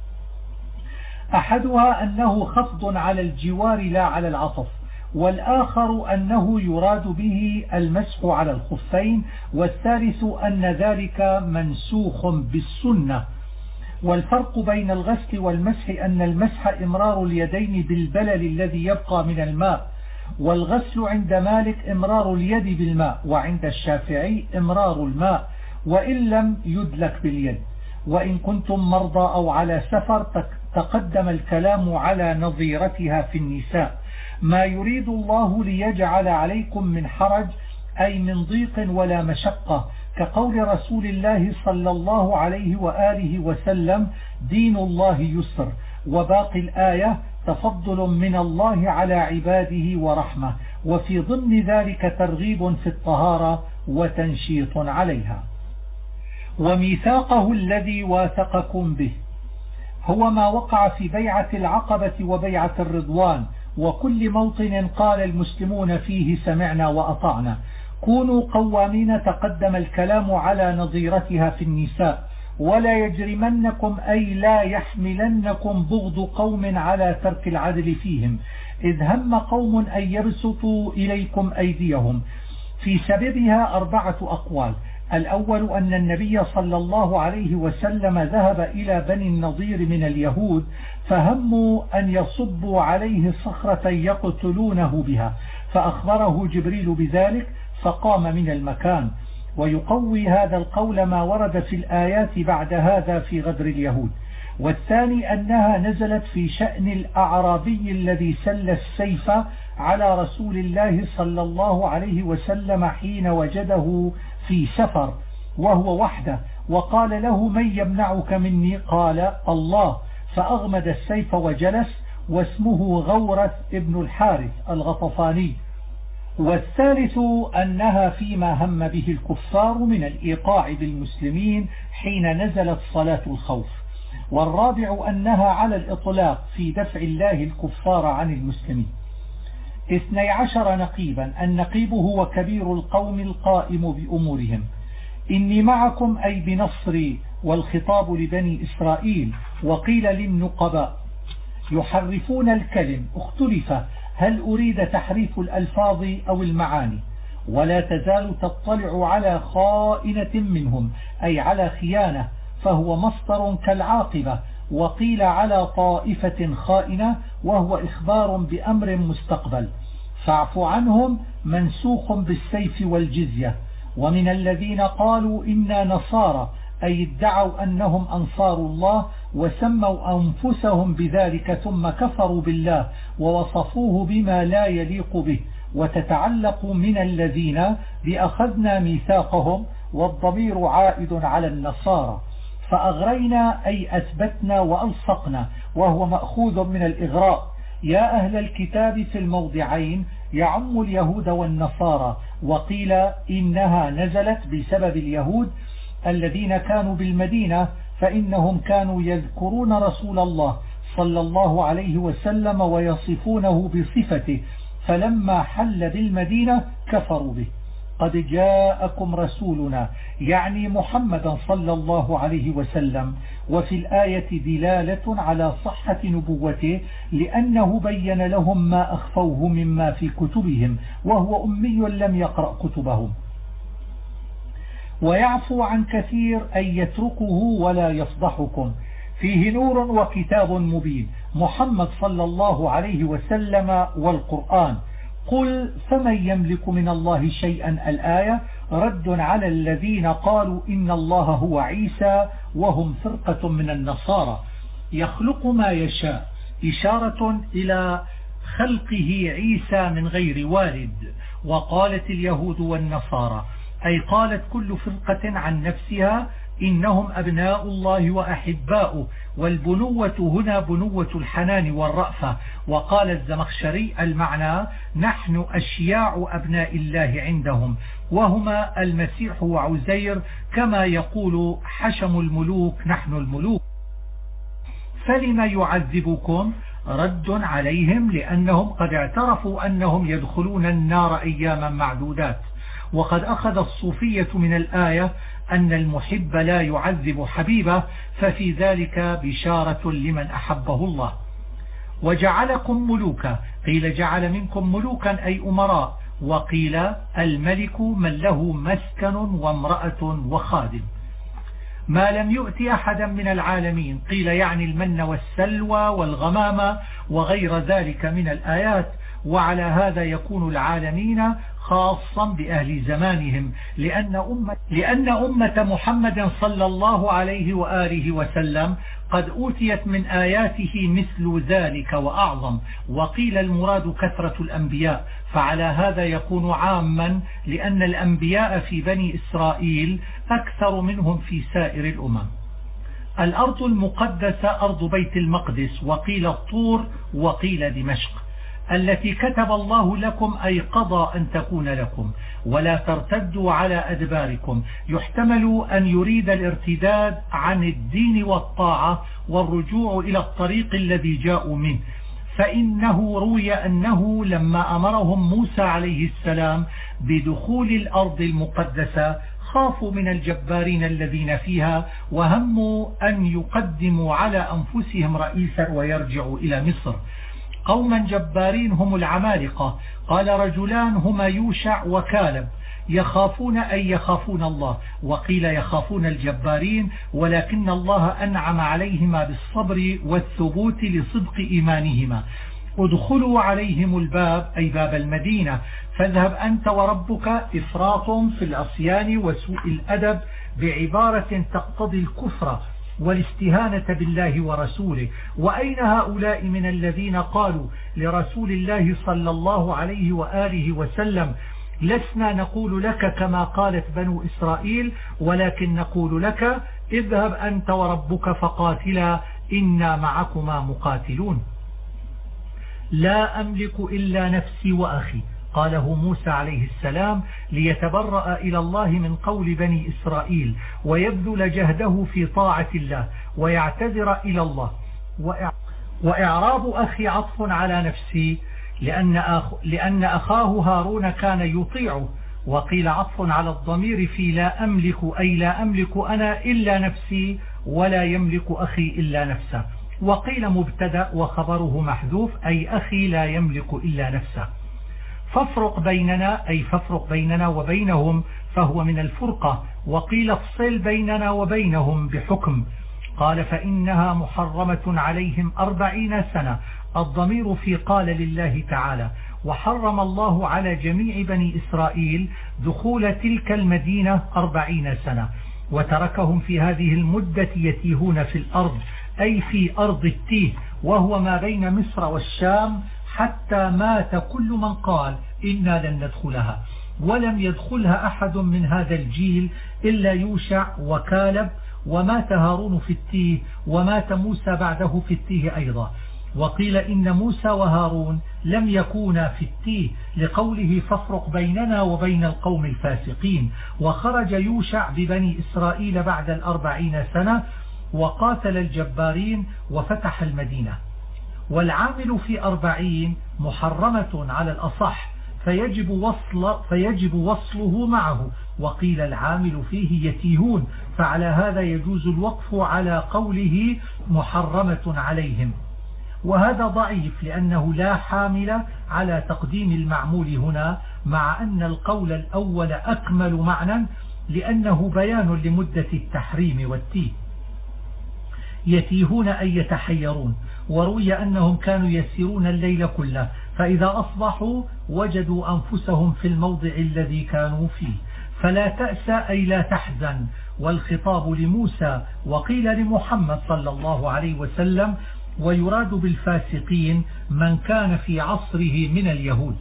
أحدها أنه خفض على الجوار لا على العطف، والآخر أنه يراد به المسح على الخفين، والثالث أن ذلك منسوخ بالسنة. والفرق بين الغسل والمسح أن المسح إمرار اليدين بالبلل الذي يبقى من الماء، والغسل عند مالك إمرار اليد بالماء، وعند الشافعي إمرار الماء وإن لم يدلك باليد. وإن كنتم مرضى أو على سفر تقدم الكلام على نظيرتها في النساء. ما يريد الله ليجعل عليكم من حرج أي من ضيق ولا مشقة، كقول رسول الله صلى الله عليه وآله وسلم دين الله يسر، وباقي الآية تفضل من الله على عباده ورحمة، وفي ضمن ذلك ترغيب في الطهارة وتنشيط عليها. وميثاقه الذي واثقكم به هو ما وقع في بيعة العقبة وبيعة الرضوان، وكل موطن قال المسلمون فيه سمعنا وأطعنا. كونوا قوامين تقدم الكلام على نظيرتها في النساء. ولا يجرمنكم أي لا يحملنكم بغض قوم على ترك العدل فيهم، إذ هم قوم أن يبسطوا إليكم أيديهم. في سببها 4 أقوال. الأول أن النبي صلى الله عليه وسلم ذهب إلى بني النضير من اليهود، فهموا أن يصبوا عليه صخرة يقتلونه بها، فأخبره جبريل بذلك فقام من المكان. ويقوي هذا القول ما ورد في الآيات بعد هذا في غدر اليهود. والثاني أنها نزلت في شأن الأعرابي الذي سل السيف على رسول الله صلى الله عليه وسلم حين وجده في سفر وهو وحده، وقال له من يمنعك مني؟ قال الله، فأغمد السيف وجلس، واسمه غورث ابن الحارث الغطفاني. والثالث أنها فيما هم به الكفار من الإيقاع بالمسلمين حين نزلت صلاة الخوف. والرابع أنها على الإطلاق في دفع الله الكفار عن المسلمين. 12 نقيبا. النقيب هو كبير القوم القائم بأمورهم. إني معكم أي بنصري والخطاب لبني إسرائيل. وقيل للنقباء يحرفون الكلم، اختلف هل أريد تحريف الألفاظ أو المعاني. ولا تزال تطلع على خائنة منهم أي على خيانة، فهو مصدر كالعاقبة. وقيل على طائفة خائنة وهو إخبار بأمر مستقبل. فاعف عنهم منسوخ بالسيف والجزية. ومن الذين قالوا إنا نصارى أي ادعوا أنهم أنصار الله وسموا أنفسهم بذلك ثم كفروا بالله ووصفوه بما لا يليق به. وتتعلق من الذين بأخذنا ميثاقهم، والضمير عائد على النصارى. فأغرينا أي أثبتنا وألصقنا، وهو مأخوذ من الإغراء. يا أهل الكتاب في الموضعين يعم اليهود والنصارى. وقيل إنها نزلت بسبب اليهود الذين كانوا بالمدينة، فإنهم كانوا يذكرون رسول الله صلى الله عليه وسلم ويصفونه بصفته، فلما حل بالمدينة كفروا به. قد جاءكم رسولنا يعني محمدا صلى الله عليه وسلم. وفي الآية دلالة على صحة نبوته، لأنه بين لهم ما أخفوه مما في كتبهم، وهو أمي لم يقرأ كتبهم. ويعفو عن كثير أي يتركه ولا يفضحكم. فيه نور وكتاب مبين، محمد صلى الله عليه وسلم والقرآن. قل فمن يملك من الله شيئا الآية رد على الذين قالوا إن الله هو عيسى وهم فرقة من النصارى. يخلق ما يشاء إشارة إلى خلقه عيسى من غير والد. وقالت اليهود والنصارى أي قالت كل فرقة عن نفسها إنهم أبناء الله وأحباؤه، والبنوة هنا بنوة الحنان والرأفة. وقال الزمخشري المعنى نحن أشياع أبناء الله عندهم، وهما المسيح وعزير، كما يقول حشم الملوك نحن الملوك. فلما يعذبكم رد عليهم لأنهم قد اعترفوا أنهم يدخلون النار أياما معدودات. وقد أخذ الصوفية من الآية أن المحب لا يعذب حبيبه، ففي ذلك بشارة لمن أحبه الله. وجعلكم ملوكا، قيل جعل منكم ملوكا أي أمراء، وقيل الملك من له مسكن وامرأة وخادم. ما لم يؤتي أحدا من العالمين، قيل يعني المن والسلوى والغمامة وغير ذلك من الآيات. وعلى هذا يكون العالمين خاصا بأهل زمانهم، لأن أمة محمد صلى الله عليه وآله وسلم قد أوتيت من آياته مثل ذلك وأعظم. وقيل المراد كثرة الأنبياء، فعلى هذا يكون عاما، لأن الأنبياء في بني إسرائيل أكثر منهم في سائر الأمم. الأرض المقدسة أرض بيت المقدس، وقيل الطور وقيل دمشق، التي كتب الله لكم أي قضى أن تكون لكم، ولا ترتدوا على أدباركم. يحتمل أن يريد الارتداد عن الدين والطاعة والرجوع إلى الطريق الذي جاءوا منه، فإنه روي أنه لما أمرهم موسى عليه السلام بدخول الأرض المقدسة خافوا من الجبارين الذين فيها، وهموا أن يقدموا على أنفسهم رئيسا ويرجعوا إلى مصر. قوما جبارين هم العمالقة. قال رجلان هما يوشع وكالب يخافون أي يخافون الله، وقيل يخافون الجبارين، ولكن الله أنعم عليهما بالصبر والثبوت لصدق إيمانهما. ادخلوا عليهم الباب أي باب المدينة، فاذهب أنت وربك. إفراط في العصيان وسوء الأدب بعبارة تقتضي الكفر والاستهانة بالله ورسوله. وأين هؤلاء من الذين قالوا لرسول الله صلى الله عليه وآله وسلم لسنا نقول لك كما قالت بنو إسرائيل، ولكن نقول لك اذهب أنت وربك فقاتلا إنا معكما مقاتلون. لا أملك إلا نفسي وأخي، قاله موسى عليه السلام ليتبرأ إلى الله من قول بني إسرائيل ويبذل جهده في طاعة الله ويعتذر إلى الله. وإعراب أخي عطف على نفسي، لأن أخاه هارون كان يطيعه، وقيل عطف على الضمير في لا أملك أي لا أملك أنا إلا نفسي ولا يملك أخي إلا نفسه. وقيل مبتدأ وخبره محذوف أي أخي لا يملك إلا نفسه. فافرق بيننا أي فافرق بيننا وبينهم فهو من الفرقة. وقيل افصل بيننا وبينهم بحكم. قال فإنها محرمة عليهم 40 سنة. الضمير في قال لله تعالى. وحرم الله على جميع بني إسرائيل دخول تلك المدينة 40 سنة وتركهم في هذه المدة يتيهون في الأرض أي في أرض التيه وهو ما بين مصر والشام حتى مات كل من قال إنا لن ندخلها ولم يدخلها أحد من هذا الجيل إلا يوشع وكالب ومات هارون في التيه ومات موسى بعده في التيه أيضا. وقيل إن موسى وهارون لم يكونا في التيه لقوله فافرق بيننا وبين القوم الفاسقين. وخرج يوشع ببني إسرائيل بعد 40 سنة وقاتل الجبارين وفتح المدينة. والعامل في 40 محرمة على الأصح فيجب وصله معه. وقيل العامل فيه يتيهون فعلى هذا يجوز الوقف على قوله محرمة عليهم. وهذا ضعيف لأنه لا حامل على تقديم المعمول هنا مع أن القول الأول أكمل معنى لأنه بيان لمدة التحريم والتيه. يتيهون أي يتحيرون. وروي أنهم كانوا يسيرون الليل كله فإذا أصبحوا وجدوا أنفسهم في الموضع الذي كانوا فيه. فلا تأس أي لا تحزن والخطاب لموسى وقيل لمحمد صلى الله عليه وسلم ويراد بالفاسقين من كان في عصره من اليهود.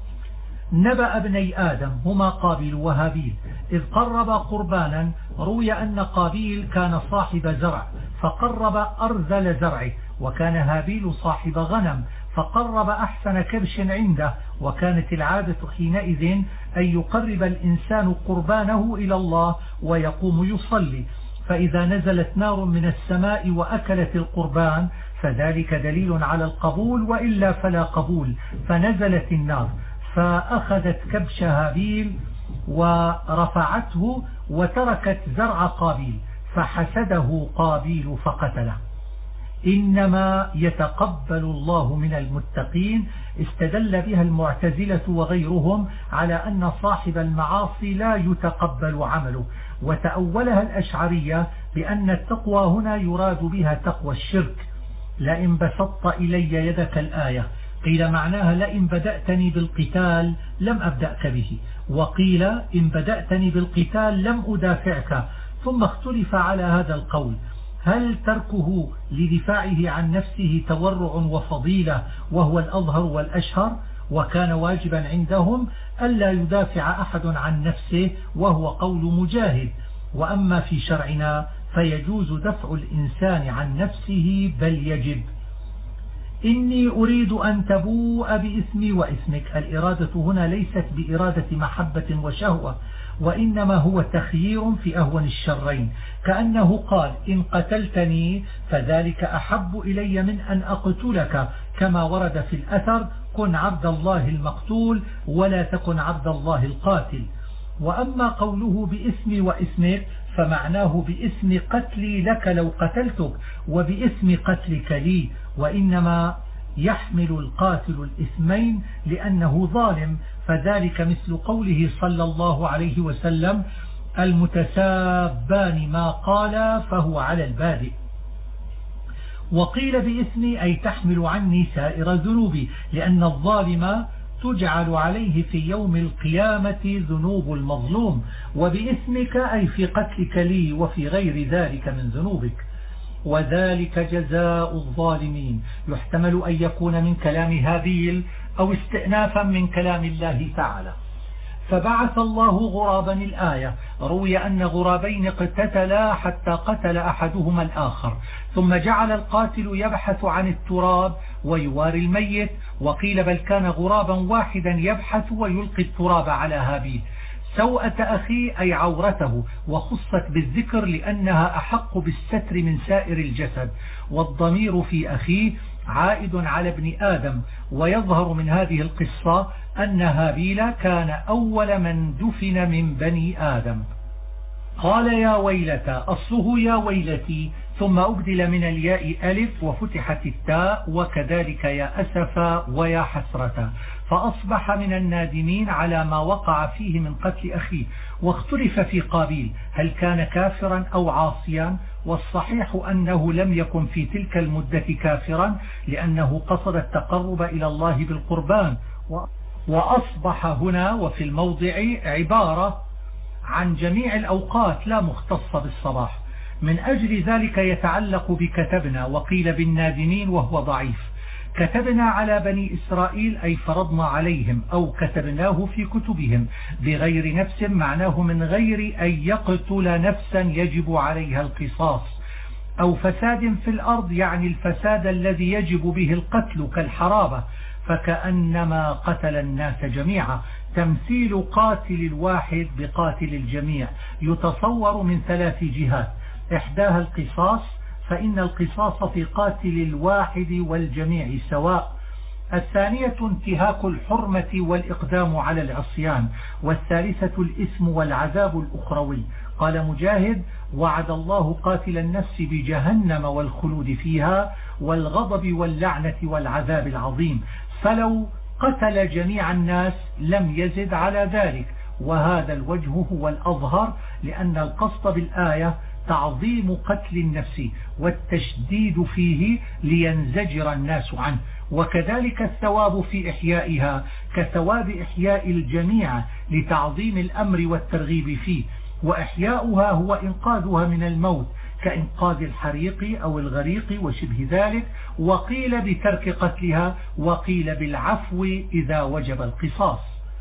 نبأ ابني آدم هما قابيل وهابيل إذ قرب قربانا. روي أن قابيل كان صاحب زرع فقرب أرذل زرعه وكان هابيل صاحب غنم فقرب أحسن كبش عنده. وكانت العادة حينئذ أن يقرب الإنسان قربانه إلى الله ويقوم يصلي فإذا نزلت نار من السماء وأكلت القربان فذلك دليل على القبول وإلا فلا قبول. فنزلت النار فأخذت كبش هابيل ورفعته وتركت زرع قابيل فحسده قابيل فقتله. إنما يتقبل الله من المتقين استدل بها المعتزلة وغيرهم على أن صاحب المعاصي لا يتقبل عمله. وتأولها الأشعرية بأن التقوى هنا يراد بها تقوى الشرك. لئن بسطت إلي يدك الآية قيل معناها لئن بدأتني بالقتال لم أبدأك به. وقيل إن بدأتني بالقتال لم أدافعك. ثم اختلف على هذا القول هل تركه لدفاعه عن نفسه تورع وفضيلة وهو الأظهر والأشهر وكان واجبا عندهم ألا يدافع أحد عن نفسه وهو قول مجاهد. وأما في شرعنا فيجوز دفع الإنسان عن نفسه بل يجب. إني أريد أن تبوء بإثمي وإثمك. الإرادة هنا ليست بإرادة محبة وشهوة وإنما هو تخيير في أهون الشرين كأنه قال إن قتلتني فذلك أحب إلي من أن أقتلك كما ورد في الأثر كن عبد الله المقتول ولا تكن عبد الله القاتل. وأما قوله بإثمي وإثمك فمعناه بإثم قتلي لك لو قتلتك وبإثم قتلك لي. وإنما يحمل القاتل الإثمين لأنه ظالم فذلك مثل قوله صلى الله عليه وسلم المتسابان ما قال فهو على البادئ. وقيل بإثمي أي تحمل عني سائر ذنوبي لأن الظالم تجعل عليه في يوم القيامة ذنوب المظلوم. وبإثمك أي في قتلك لي وفي غير ذلك من ذنوبك. وذلك جزاء الظالمين يحتمل أن يكون من كلام هابيل أو استئنافا من كلام الله تعالى. فبعث الله غرابا الآية. روي أن غرابين اقتتلا حتى قتل أحدهما الآخر ثم جعل القاتل يبحث عن التراب ويواري الميت. وقيل بل كان غرابا واحدا يبحث ويلقي التراب على هابيل. سوءة أخيه أي عورته وخصت بالذكر لأنها أحق بالستر من سائر الجسد. والضمير في أخيه عائد على ابن آدم. ويظهر من هذه القصة أن هابيل كان أول من دفن من بني آدم. قال يا ويلتى، أصله يا ويلتي، ثم أبدل من الياء ألف وفتحت التاء، وكذلك يا أسفا ويا حسرة، فأصبح من النادمين على ما وقع فيه من قتل أخيه. واختلف في قابيل هل كان كافرا أو عاصيا، والصحيح أنه لم يكن في تلك المدة كافرا، لأنه قصد التقرب إلى الله بالقربان. وأصبح هنا وفي الموضع عبارة عن جميع الأوقات لا مختصة بالصباح. من أجل ذلك يتعلق بكتبنا، وقيل بالنادمين وهو ضعيف. كتبنا على بني إسرائيل أي فرضنا عليهم، أو كتبناه في كتبهم. بغير نفس معناه من غير أن يقتل نفسا يجب عليها القصاص، أو فساد في الأرض، يعني الفساد الذي يجب به القتل كالحرابة، فكأنما قتل الناس جميعا. تمثيل قاتل الواحد بقاتل الجميع يتصور من 3 جهات: إحداها القصاص، فإن القصاص في قاتل الواحد والجميع سواء. الثانية انتهاك الحرمة والإقدام على العصيان. والثالثة الإثم والعذاب الأخروي. قال مجاهد: وعد الله قاتل النفس بجهنم والخلود فيها والغضب واللعنة والعذاب العظيم، فلو قتل جميع الناس لم يزد على ذلك. وهذا الوجه هو الأظهر، لأن القصد بالآية تعظيم قتل النفس والتشديد فيه لينزجر الناس عنه، وكذلك الثواب في إحيائها كثواب إحياء الجميع لتعظيم الأمر والترغيب فيه. وإحياؤها هو إنقاذها من الموت كإنقاذ الحريق أو الغريق وشبه ذلك. وقيل بترك قتلها، وقيل بالعفو إذا وجب القصاص.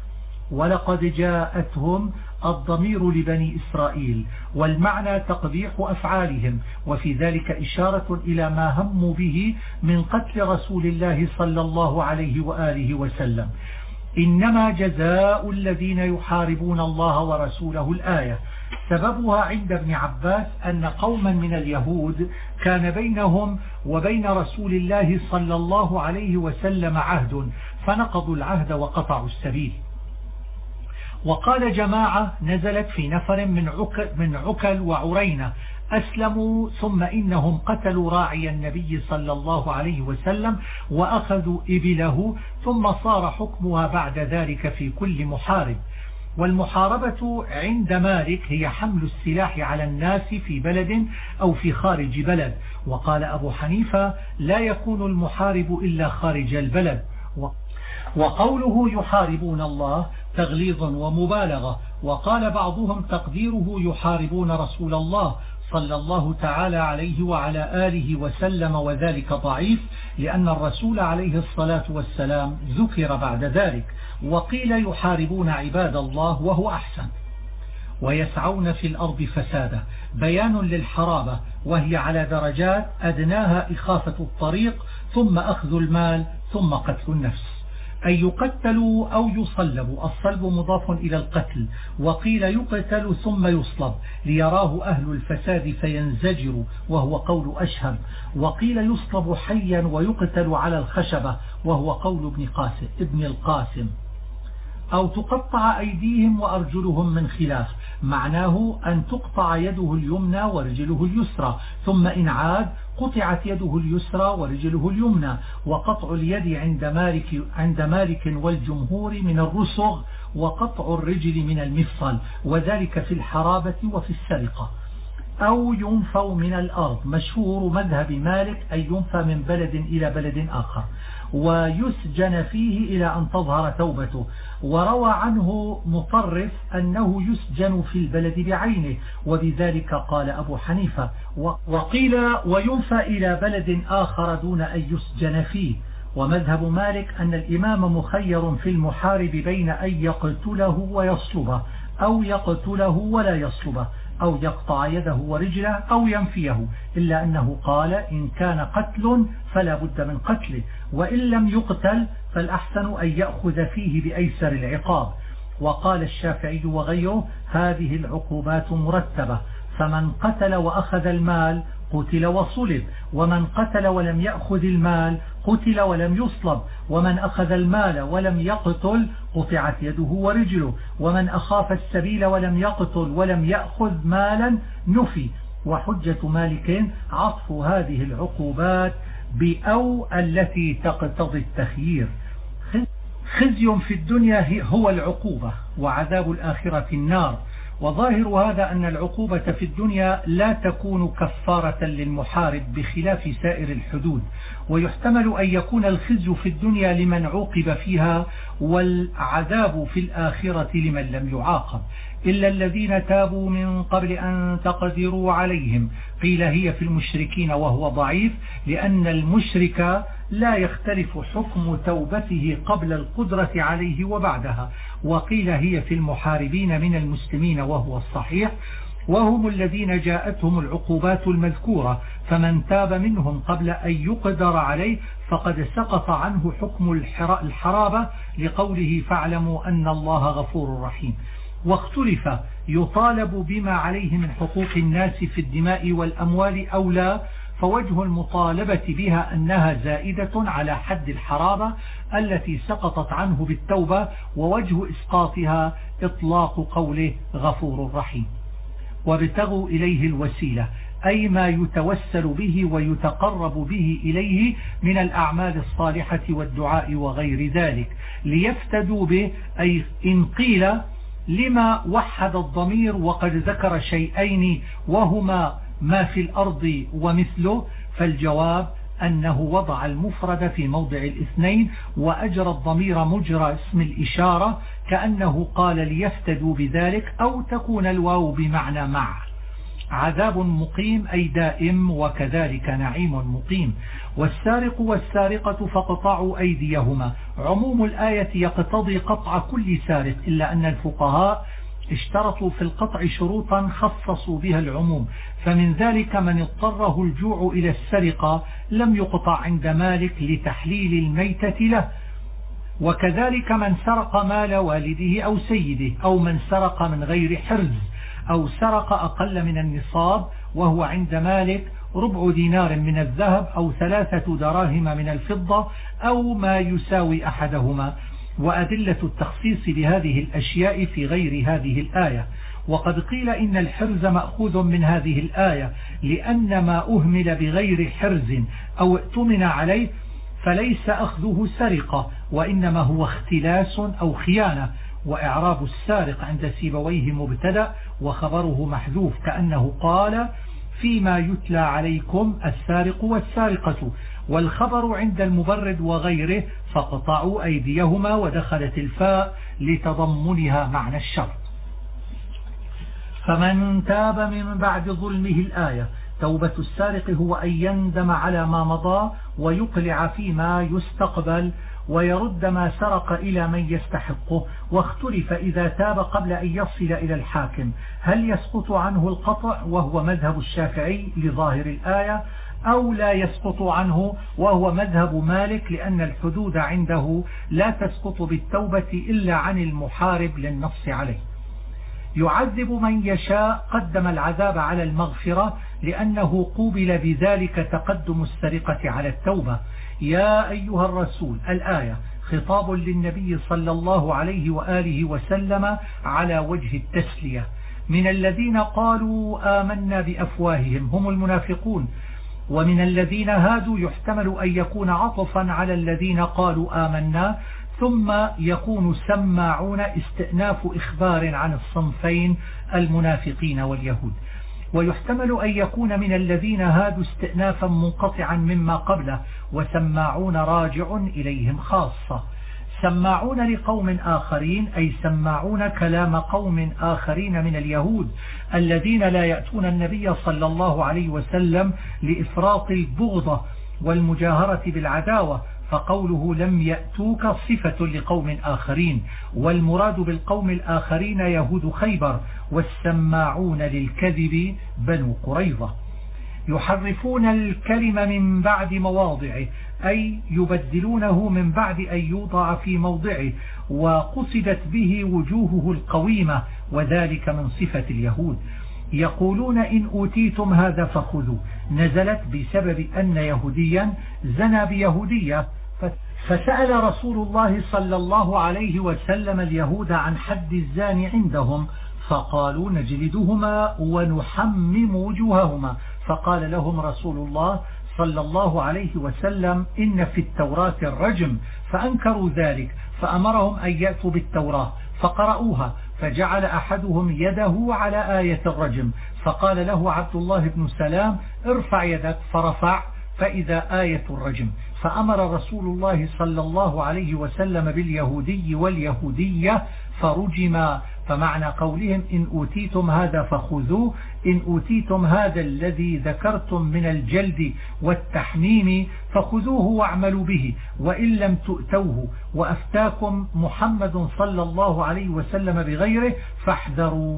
ولقد جاءتهم الضمير لبني إسرائيل، والمعنى تقبيح أفعالهم، وفي ذلك إشارة إلى ما هموا به من قتل رسول الله صلى الله عليه وآله وسلم. إنما جزاء الذين يحاربون الله ورسوله الآية. سببها عند ابن عباس أن قوما من اليهود كان بينهم وبين رسول الله صلى الله عليه وسلم عهد، فنقضوا العهد وقطعوا السبيل. وقال جماعة نزلت في نفر من عكل وعرينة أسلموا، ثم إنهم قتلوا راعي النبي صلى الله عليه وسلم وأخذوا إبله، ثم صار حكمها بعد ذلك في كل محارب. والمحاربة عند مالك هي حمل السلاح على الناس في بلد أو في خارج بلد. وقال أبو حنيفة: لا يكون المحارب إلا خارج البلد. وقوله يحاربون الله تغليظ ومبالغة. وقال بعضهم تقديره يحاربون رسول الله صلى الله تعالى عليه وعلى آله وسلم، وذلك ضعيف لأن الرسول عليه الصلاة والسلام ذكر بعد ذلك. وقيل يحاربون عباد الله وهو أحسن. ويسعون في الأرض فسادا بيان للحرابة، وهي على درجات: أدناها إخافة الطريق، ثم أخذ المال، ثم قتل النفس. أن يقتلوا أو يصلبوا. الصلب مضاف إلى القتل. وقيل يقتل ثم يصلب ليراه أهل الفساد فينزجروا، وهو قول أشهب. وقيل يصلب حيا ويقتل على الخشبة، وهو قول ابن القاسم. أو تقطع أيديهم وأرجلهم من خلاف. معناه أن تقطع يده اليمنى ورجله اليسرى، ثم إن عاد قطعت يده اليسرى ورجله اليمنى. وقطع اليد عند مالك والجمهور من الرسغ، وقطع الرجل من المفصل، وذلك في الحرابة وفي السرقة. أو ينفوا من الأرض. مشهور مذهب مالك أن ينفى من بلد إلى بلد آخر، ويسجن فيه إلى أن تظهر توبته. وروى عنه مطرف أنه يسجن في البلد بعينه، وبذلك قال أبو حنيفة. وقيل وينفى إلى بلد آخر دون أن يسجن فيه. ومذهب مالك أن الإمام مخير في المحارب بين أن يقتله ويصلبه، أو يقتله ولا يصلبه، أو يقطع يده ورجله، أو ينفيه، إلا أنه قال إن كان قتل فلا بد من قتله، وإن لم يقتل فالأحسن أن يأخذ فيه بأيسر العقاب. وقال الشافعي وغيره هذه العقوبات مرتبة، فمن قتل وأخذ المال قتل وصلب، ومن قتل ولم يأخذ المال قتل ولم يصلب، ومن أخذ المال ولم يقتل قطعت يده ورجله، ومن أخاف السبيل ولم يقتل ولم يأخذ مالا نفي. وحجة مالك عطف هذه العقوبات بأو التي تقتضي التخيير. خزي في الدنيا هو العقوبة، وعذاب الآخرة النار. وظاهر هذا أن العقوبة في الدنيا لا تكون كفارة للمحارب بخلاف سائر الحدود، ويحتمل أن يكون الخزي في الدنيا لمن عوقب فيها والعذاب في الآخرة لمن لم يعاقب، إلا الذين تابوا من قبل أن تقدروا عليهم. قيل هي في المشركين وهو ضعيف، لأن المشرك لا يختلف حكم توبته قبل القدرة عليه وبعدها. وقيل هي في المحاربين من المسلمين وهو الصحيح، وهم الذين جاءتهم العقوبات المذكورة، فمن تاب منهم قبل أن يقدر عليه فقد سقط عنه حكم الحرابة، لقوله فاعلموا أن الله غفور رحيم. واختلف يطالب بما عليه من حقوق الناس في الدماء والأموال أو لا، فوجه المطالبة بها أنها زائدة على حد الحرابة التي سقطت عنه بالتوبة، ووجه إسقاطها إطلاق قوله غفور رحيم. وابتغوا إليه الوسيلة، أي ما يتوسل به ويتقرب به إليه من الأعمال الصالحة والدعاء وغير ذلك ليفتدوا به. أي إن قيل لما وحد الضمير وقد ذكر شيئين وهما ما في الأرض ومثله، فالجواب أنه وضع المفرد في موضع الاثنين وأجرى الضمير مجرى اسم الإشارة، كأنه قال ليفتدوا بذلك، أو تكون الواو بمعنى مع. عذاب مقيم أي دائم، وكذلك نعيم مقيم. والسارق والسارقة فاقطعوا أيديهما. عموم الآية يقتضي قطع كل سارق، إلا أن الفقهاء اشترطوا في القطع شروطا خصصوا بها العموم، فمن ذلك من اضطره الجوع إلى السرقة لم يقطع عند مالك لتحليل الميتة له، وكذلك من سرق مال والده أو سيده، أو من سرق من غير حرز، أو سرق أقل من النصاب وهو عند مالك ربع دينار من الذهب أو 3 دراهم من الفضة أو ما يساوي أحدهما. وأدلة التخصيص بهذه الأشياء في غير هذه الآية. وقد قيل إن الحرز مأخوذ من هذه الآية، لأن ما أهمل بغير حرز أو ائتمن عليه فليس أخذه سرقة، وإنما هو اختلاس أو خيانة. وإعراب السارق عند سيبويه مبتدأ وخبره محذوف، كأنه قال فيما يتلى عليكم السارق والسارقة، والخبر عند المبرد وغيره فاقطعوا أيديهما، ودخلت الفاء لتضمنها معنى الشرط. فمن تاب من بعد ظلمه الآية. توبة السارق هو أن يندم على ما مضى ويقلع فيما يستقبل ويرد ما سرق إلى من يستحقه. واختلف إذا تاب قبل أن يصل إلى الحاكم هل يسقط عنه القطع، وهو مذهب الشافعي لظاهر الآية، أو لا يسقط عنه، وهو مذهب مالك، لأن الحدود عنده لا تسقط بالتوبة إلا عن المحارب للنص عليه. يعذب من يشاء، قدم العذاب على المغفرة لأنه قوبل بذلك تقدم السرقة على التوبة. يا أيها الرسول الآية خطاب للنبي صلى الله عليه وآله وسلم على وجه التسلية. من الذين قالوا آمنا بأفواههم هم المنافقون، ومن الذين هادوا يحتمل أن يكون عطفا على الذين قالوا آمنا، ثم يكون سماعون استئناف إخبار عن الصنفين المنافقين واليهود. ويحتمل أن يكون من الذين هادوا استئنافا منقطعا مما قبله، وسماعون راجع إليهم خاصة. سماعون لقوم آخرين أي سماعون كلام قوم آخرين من اليهود الذين لا يأتون النبي صلى الله عليه وسلم لإفراط البغضة والمجاهرة بالعداوة، فقوله لم يأتوك صفة لقوم آخرين، والمراد بالقوم الآخرين يهود خيبر، والسماعون للكذب بنو قريظة. يحرفون الكلم من بعد مواضعه أي يبدلونه من بعد أن يوضع في موضعه، وقصدت به وجوهه القويمة، وذلك من صفة اليهود. يقولون إن أوتيتم هذا فخذوا، نزلت بسبب أن يهوديا زنى بيهودية، فسأل رسول الله صلى الله عليه وسلم اليهود عن حد الزاني عندهم، فقالوا نجلدهما ونحمم وجوههما. فقال لهم رسول الله صلى الله عليه وسلم إن في التوراة الرجم، فأنكروا ذلك، فأمرهم أن يأتوا بالتوراة فقرأوها، فجعل أحدهم يده على آية الرجم، فقال له عبد الله بن سلام ارفع يدك، فرفع فإذا آية الرجم، فأمر رسول الله صلى الله عليه وسلم باليهودي واليهودية فرجما. فمعنى قولهم إن أوتيتم هذا فخذوه، إن أوتيتم هذا الذي ذكرتم من الجلد والتحميم فخذوه واعملوا به، وإن لم تؤتوه وأفتاكم محمد صلى الله عليه وسلم بغيره فاحذروا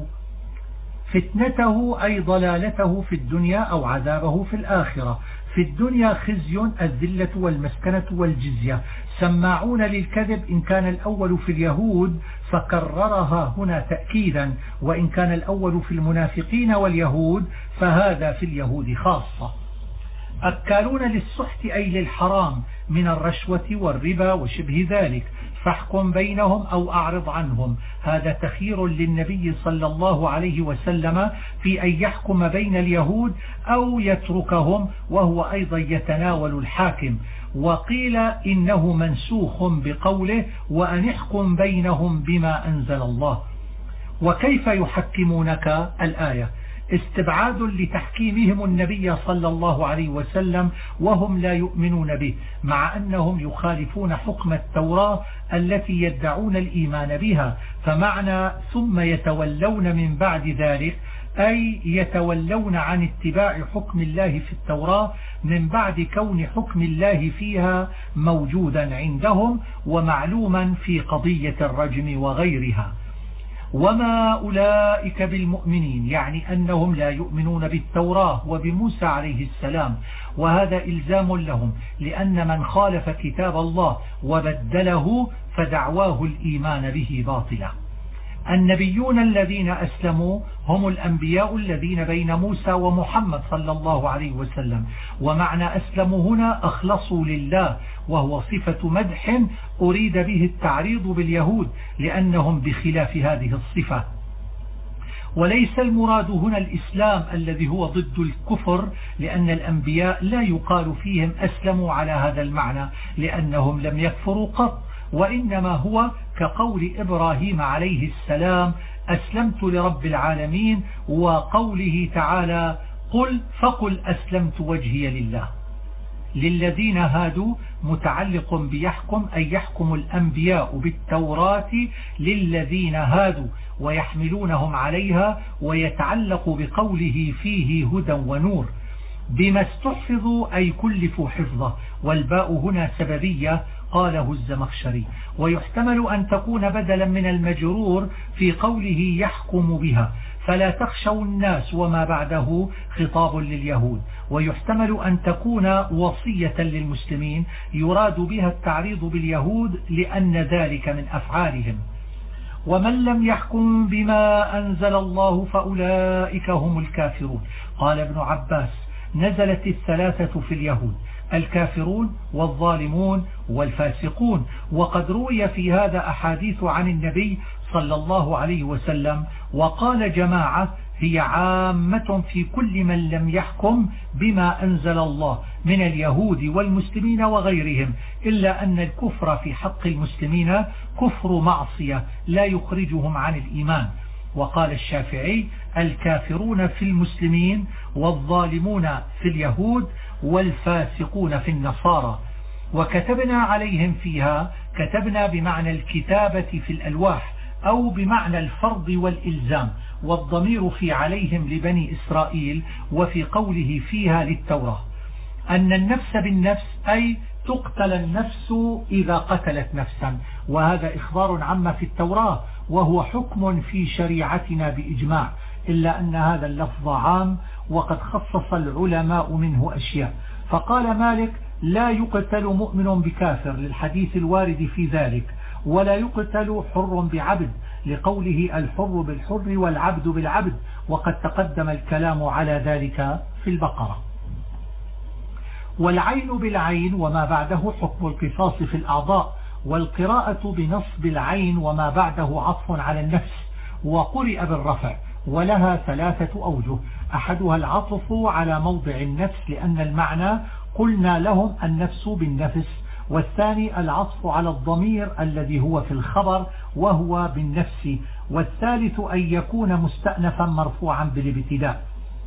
فتنته أي ضلالته في الدنيا أو عذابه في الآخرة. في الدنيا خزي الذلة والمسكنة والجزية، سماعون للكذب إن كان الأول في اليهود فكررها هنا تأكيدا، وإن كان الأول في المنافقين واليهود فهذا في اليهود خاصة. أكالون للسحت أي للحرام من الرشوة والربا وشبه ذلك، فاحكم بينهم أو أعرض عنهم. هذا تخير للنبي صلى الله عليه وسلم في أن يحكم بين اليهود أو يتركهم، وهو أيضا يتناول الحاكم. وقيل إنه منسوخ بقوله وأن احكم بينهم بما أنزل الله. وكيف يحكمونك الآية استبعاد لتحكيمهم النبي صلى الله عليه وسلم وهم لا يؤمنون به، مع أنهم يخالفون حكم التوراة التي يدعون الإيمان بها. فمعنى ثم يتولون من بعد ذلك أي يتولون عن اتباع حكم الله في التوراة من بعد كون حكم الله فيها موجودا عندهم ومعلوما في قضية الرجم وغيرها. وما أولئك بالمؤمنين، يعني أنهم لا يؤمنون بالتوراة وبموسى عليه السلام، وهذا إلزام لهم، لأن من خالف كتاب الله وبدله فدعواه الإيمان به باطلا. النبيون الذين أسلموا هم الأنبياء الذين بين موسى ومحمد صلى الله عليه وسلم، ومعنى أسلموا هنا أخلصوا لله، وهو صفة مدح أريد به التعريض باليهود لأنهم بخلاف هذه الصفة. وليس المراد هنا الإسلام الذي هو ضد الكفر، لأن الأنبياء لا يقال فيهم أسلموا على هذا المعنى لأنهم لم يكفروا قط، وإنما هو كقول إبراهيم عليه السلام أسلمت لرب العالمين، وقوله تعالى فقل أسلمت وجهي لله. للذين هادوا متعلق بيحكم أي يحكم الأنبياء بالتوراة للذين هادوا ويحملونهم عليها، ويتعلق بقوله فيه هدى ونور. بما استحفظوا أي كلفوا حفظه، والباء هنا سببية قاله الزمخشري، ويحتمل أن تكون بدلا من المجرور في قوله يحكم بها، فلا تخشوا الناس وما بعده خطاب لليهود، ويحتمل أن تكون وصية للمسلمين يراد بها التعريض باليهود لأن ذلك من أفعالهم. ومن لم يحكم بما أنزل الله فأولئك هم الكافرون. قال ابن عباس نزلت الثلاثة في اليهود، الكافرون والظالمون والفاسقون، وقد روي في هذا أحاديث عن النبي صلى الله عليه وسلم، وقال جماعة هي عامة في كل من لم يحكم بما أنزل الله من اليهود والمسلمين وغيرهم، إلا أن الكفر في حق المسلمين كفر معصية لا يخرجهم عن الإيمان. وقال الشافعي الكافرون في المسلمين والظالمون في اليهود والفاسقون في النصارى. وكتبنا عليهم فيها، كتبنا بمعنى الكتابة في الألواح أو بمعنى الفرض والإلزام، والضمير في عليهم لبني إسرائيل، وفي قوله فيها للتوراة، أن النفس بالنفس أي تقتل النفس إذا قتلت نفسا، وهذا إخبار عما في التوراة وهو حكم في شريعتنا بإجماع، إلا أن هذا اللفظ عام وقد خصص العلماء منه أشياء. فقال مالك لا يقتل مؤمن بكافر للحديث الوارد في ذلك، ولا يقتل حر بعبد لقوله الحر بالحر والعبد بالعبد، وقد تقدم الكلام على ذلك في البقرة. والعين بالعين وما بعده حكم القصاص في الأعضاء، والقراءة بنصب العين وما بعده عطف على النفس، وقرئ بالرفع، ولها 3 أوجه. أحدها العطف على موضع النفس لأن المعنى قلنا لهم النفس بالنفس، والثاني العطف على الضمير الذي هو في الخبر وهو بالنفس، والثالث أن يكون مستأنفا مرفوعا بالابتداء.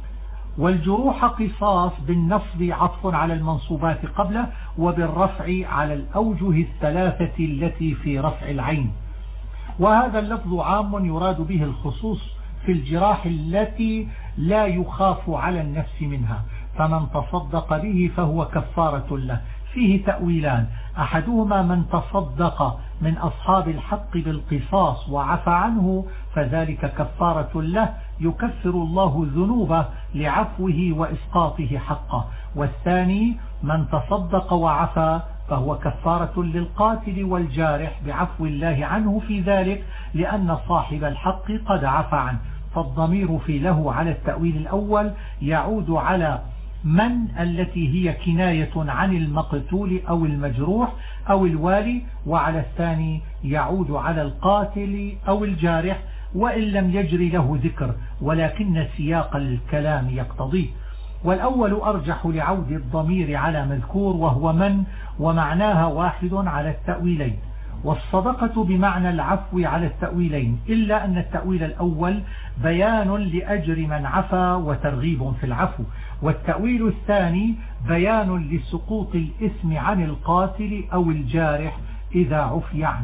والجروح قصاص بالنصب عطف على المنصوبات قبله، وبالرفع على الأوجه 3 التي في رفع العين. وهذا اللفظ عام يراد به الخصوص في الجراح التي لا يخاف على النفس منها، فمن تصدق به فهو كفارة له. فيه تأويلان، أحدهما من تصدق من أصحاب الحق بالقصاص وعفى عنه فذلك كفارة له يكفر الله ذنوبه لعفوه وإسقاطه حقه، والثاني من تصدق وعفى فهو كفارة للقاتل والجارح بعفو الله عنه في ذلك لأن صاحب الحق قد عفى عنه. فالضمير في له على التأويل الأول يعود على من التي هي كناية عن المقتول أو المجروح أو الوالي، وعلى الثاني يعود على القاتل أو الجارح وإن لم يجري له ذكر ولكن سياق الكلام يقتضيه. والأول أرجح لعود الضمير على مذكور وهو من، ومعناها واحد على التأويلين. والصدقة بمعنى العفو على التأويلين، إلا أن التأويل الأول بيان لأجر من عفا وترغيب في العفو، والتأويل الثاني بيان لسقوط الإثم عن القاتل أو الجارح إذا عفي عنه.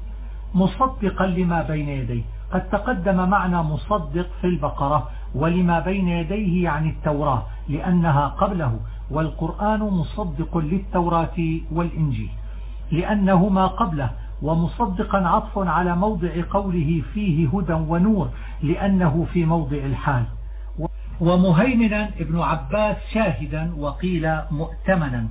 مصدقا لما بين يديه، قد تقدم معنى مصدق في البقرة، ولما بين يديه يعني التوراة لأنها قبله، والقرآن مصدق للتوراة والإنجيل لأنهما قبله، ومصدقا عطف على موضع قوله فيه هدى ونور لأنه في موضع الحال. ومهيمنا ابن عباس شاهدا وقيل مؤتمنا.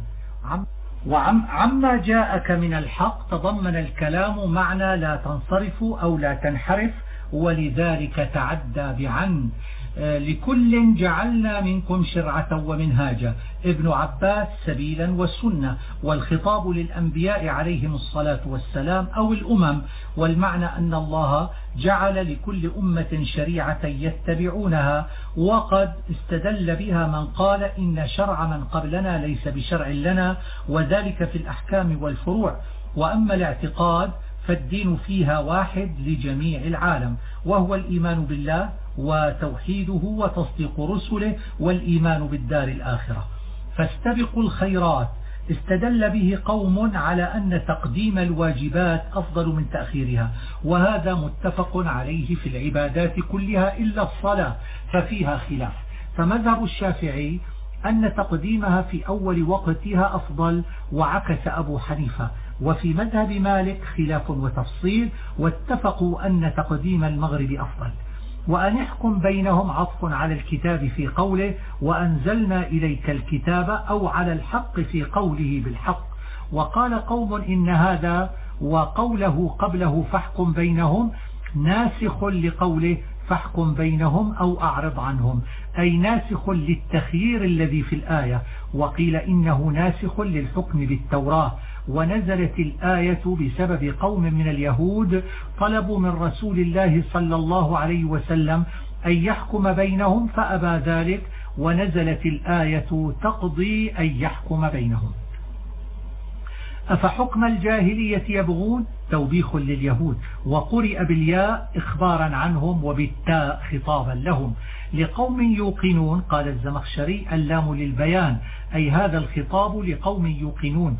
وعما جاءك من الحق تضمن الكلام معنى لا تنصرف أو لا تنحرف، ولذلك تعدى بعن. لكل جعلنا منكم شرعة ومنهاجا، ابن عباس سبيلا والسنة، والخطاب للأنبياء عليهم الصلاة والسلام أو الأمم، والمعنى أن الله جعل لكل أمة شريعة يتبعونها، وقد استدل بها من قال إن شرع من قبلنا ليس بشرع لنا، وذلك في الأحكام والفروع. وأما الاعتقاد فالدين فيها واحد لجميع العالم، وهو الإيمان بالله وتوحيده وتصديق رسله والإيمان بالدار الآخرة. فاستبقوا الخيرات استدل به قوم على أن تقديم الواجبات أفضل من تأخيرها، وهذا متفق عليه في العبادات كلها إلا الصلاة ففيها خلاف. فمذهب الشافعي أن تقديمها في أول وقتها أفضل، وعكس أبو حنيفة. وفي مذهب مالك خلاف وتفصيل، واتفقوا أن تقديم المغرب أفضل. وأن يحكم بينهم عطف على الكتاب في قوله وأنزلنا إليك الكتاب، أو على الحق في قوله بالحق. وقال قوم إن هذا وقوله قبله فاحكم بينهم ناسخ لقوله فاحكم بينهم أو أعرض عنهم، أي ناسخ للتخيير الذي في الآية. وقيل إنه ناسخ للحكم بالتوراة، ونزلت الآية بسبب قوم من اليهود طلبوا من رسول الله صلى الله عليه وسلم أن يحكم بينهم فأبى ذلك، ونزلت الآية تقضي أن يحكم بينهم. أفحكم الجاهلية يبغون توبيخ لليهود، وقرئ بالياء إخبارا عنهم وبالتاء خطابا لهم. لقوم يوقنون قال الزمخشري اللام للبيان، أي هذا الخطاب لقوم يوقنون،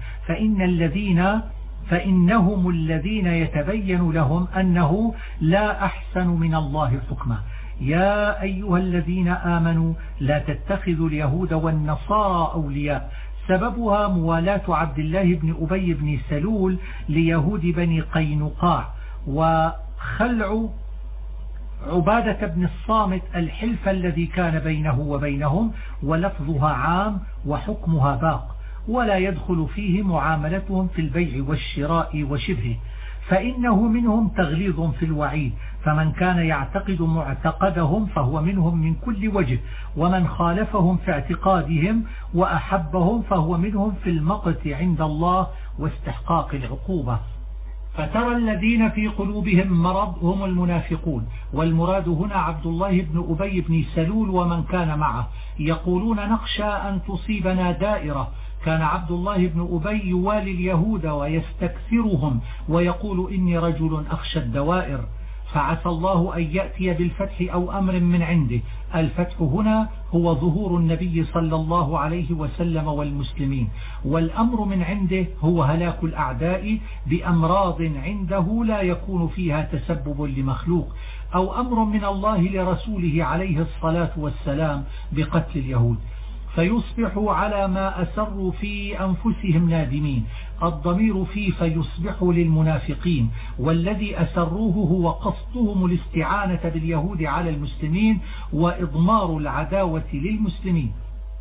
فإنهم الذين يتبين لهم أنه لا أحسن من الله حكما. يا أيها الذين آمنوا لا تتخذوا اليهود والنصارى أولياء. سببها موالاة عبد الله بن أبي بن سلول ليهود بني قينقاع، وخلع عبادة بن الصامت الحلف الذي كان بينه وبينهم، ولفظها عام وحكمها باق، ولا يدخل فيه معاملتهم في البيع والشراء وشبهه. فإنه منهم تغليظ في الوعيد، فمن كان يعتقد معتقدهم فهو منهم من كل وجه، ومن خالفهم في اعتقادهم وأحبهم فهو منهم في المقت عند الله واستحقاق العقوبة. فترى الذين في قلوبهم مرض هم المنافقون، والمراد هنا عبد الله بن أبي بن سلول ومن كان معه، يقولون نخشى أن تصيبنا دائرة. كان عبد الله بن أبي يوالي اليهود ويستكثرهم ويقول إني رجل أخشى الدوائر، فعسى الله أن يأتي بالفتح أو أمر من عنده. الفتح هنا هو ظهور النبي صلى الله عليه وسلم والمسلمين، والأمر من عنده هو هلاك الأعداء بأمراض عنده لا يكون فيها تسبب لمخلوق، أو أمر من الله لرسوله عليه الصلاة والسلام بقتل اليهود، فيصبحوا على ما أسروا في أنفسهم نادمين. الضمير فيه فيصبحوا للمنافقين، والذي أسروه هو قصدهم الاستعانة باليهود على المسلمين وإضمار العداوة للمسلمين.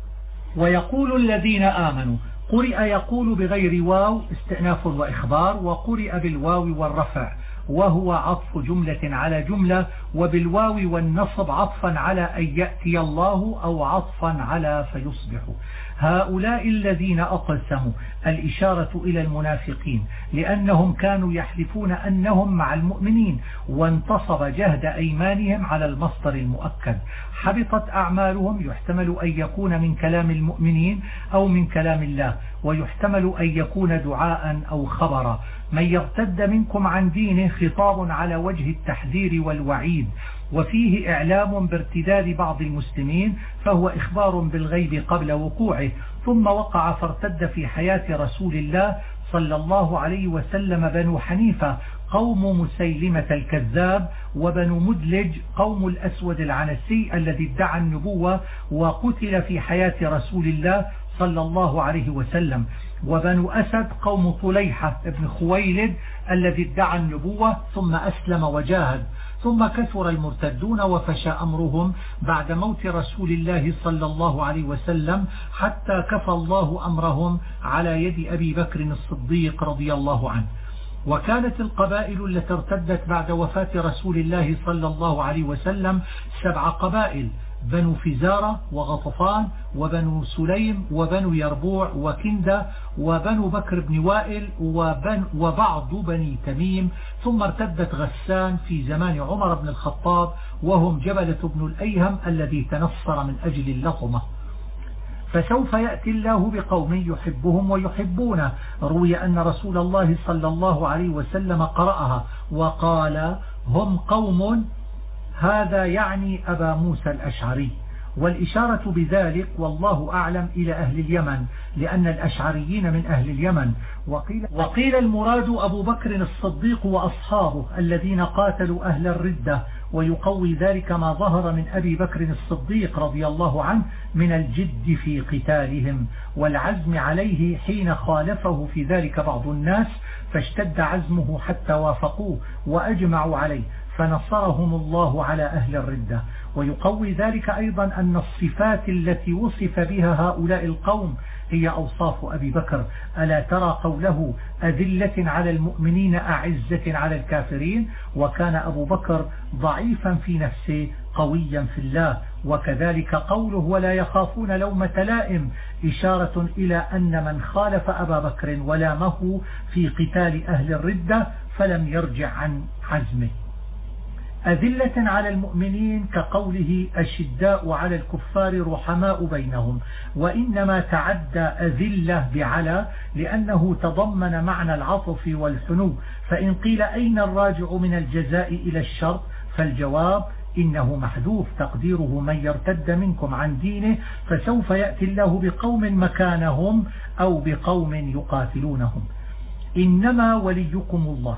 ويقول الذين آمنوا، قرئ يقول بغير واو استئناف وإخبار، وقرئ بالواو والرفع، وهو عطف جملة على جملة، وبالواو والنصب عطفا على أن يأتي الله أو عطفا على فيصبحوا. هؤلاء الذين أقسموا، الإشارة إلى المنافقين، لأنهم كانوا يحلفون أنهم مع المؤمنين، وانتصب جهد أيمانهم على المصدر المؤكد. حبطت أعمالهم، يحتمل أن يكون من كلام المؤمنين أو من كلام الله، ويحتمل أن يكون دعاء أو خبرا. من يرتد منكم عن دينه خطاب على وجه التحذير والوعيد، وفيه إعلام بارتداد بعض المسلمين، فهو إخبار بالغيب قبل وقوعه، ثم وقع فارتد في حياة رسول الله صلى الله عليه وسلم بنو حنيفة قوم مسيلمة الكذاب، وبنو مدلج قوم الأسود العنسي الذي ادعى النبوة وقتل في حياة رسول الله صلى الله عليه وسلم، وبنو أسد قوم طليحة ابن خويلد الذي ادعى النبوة ثم أسلم وجاهد. ثم كثر المرتدون وفشى أمرهم بعد موت رسول الله صلى الله عليه وسلم، حتى كفى الله أمرهم على يد أبي بكر الصديق رضي الله عنه. وكانت القبائل التي ارتدت بعد وفاة رسول الله صلى الله عليه وسلم 7 قبائل: بنو فزارة وغطفان وبنو سليم وبنو يربوع وكندة وبنو بكر بن وائل وبعض بني تميم. ثم ارتدت غسان في زمان عمر بن الخطاب، وهم جبلة بن الأيهم الذي تنصر من أجل اللطمة. فسوف يأتي الله بقوم يحبهم ويحبونه. روي أن رسول الله صلى الله عليه وسلم قرأها وقال هم قوم، هذا يعني أبا موسى الأشعري، والإشارة بذلك والله أعلم إلى أهل اليمن، لأن الأشعريين من أهل اليمن. وقيل المراد أبو بكر الصديق وأصحابه الذين قاتلوا أهل الردة، ويقوي ذلك ما ظهر من أبي بكر الصديق رضي الله عنه من الجد في قتالهم والعزم عليه حين خالفه في ذلك بعض الناس، فاشتد عزمه حتى وافقوه وأجمعوا عليه، فنصرهم الله على أهل الردة. ويقوي ذلك أيضا أن الصفات التي وصف بها هؤلاء القوم هي أوصاف أبي بكر. ألا ترى قوله أذلة على المؤمنين أعزة على الكافرين؟ وكان أبو بكر ضعيفا في نفسه قويا في الله. وكذلك قوله ولا يخافون لومة لائم، إشارة إلى أن من خالف أبا بكر ولامه في قتال أهل الردة فلم يرجع عن عزمه. أذلة على المؤمنين كقوله أشداء على الكفار رحماء بينهم، وإنما تعدى أذلة بعلى لأنه تضمن معنى العطف والحنو. فإن قيل أين الراجع من الجزاء إلى الشرط، فالجواب إنه محذوف تقديره من يرتد منكم عن دينه فسوف يأتي الله بقوم مكانهم أو بقوم يقاتلونهم. إنما وليكم الله.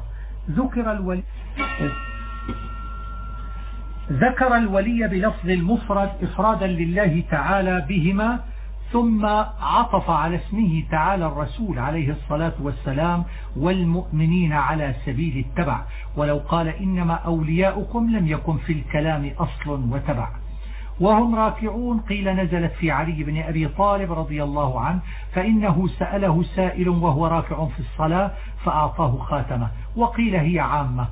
ذكر الولي بلفظ المفرد إفرادا لله تعالى بهما، ثم عطف على اسمه تعالى الرسول عليه الصلاة والسلام والمؤمنين على سبيل التبع، ولو قال إنما أولياؤكم لم يكن في الكلام أصل وتبع. وهم راكعون قيل نزلت في علي بن أبي طالب رضي الله عنه فإنه سأله سائل وهو راكع في الصلاة فأعطاه خاتمه، وقيل هي عامة.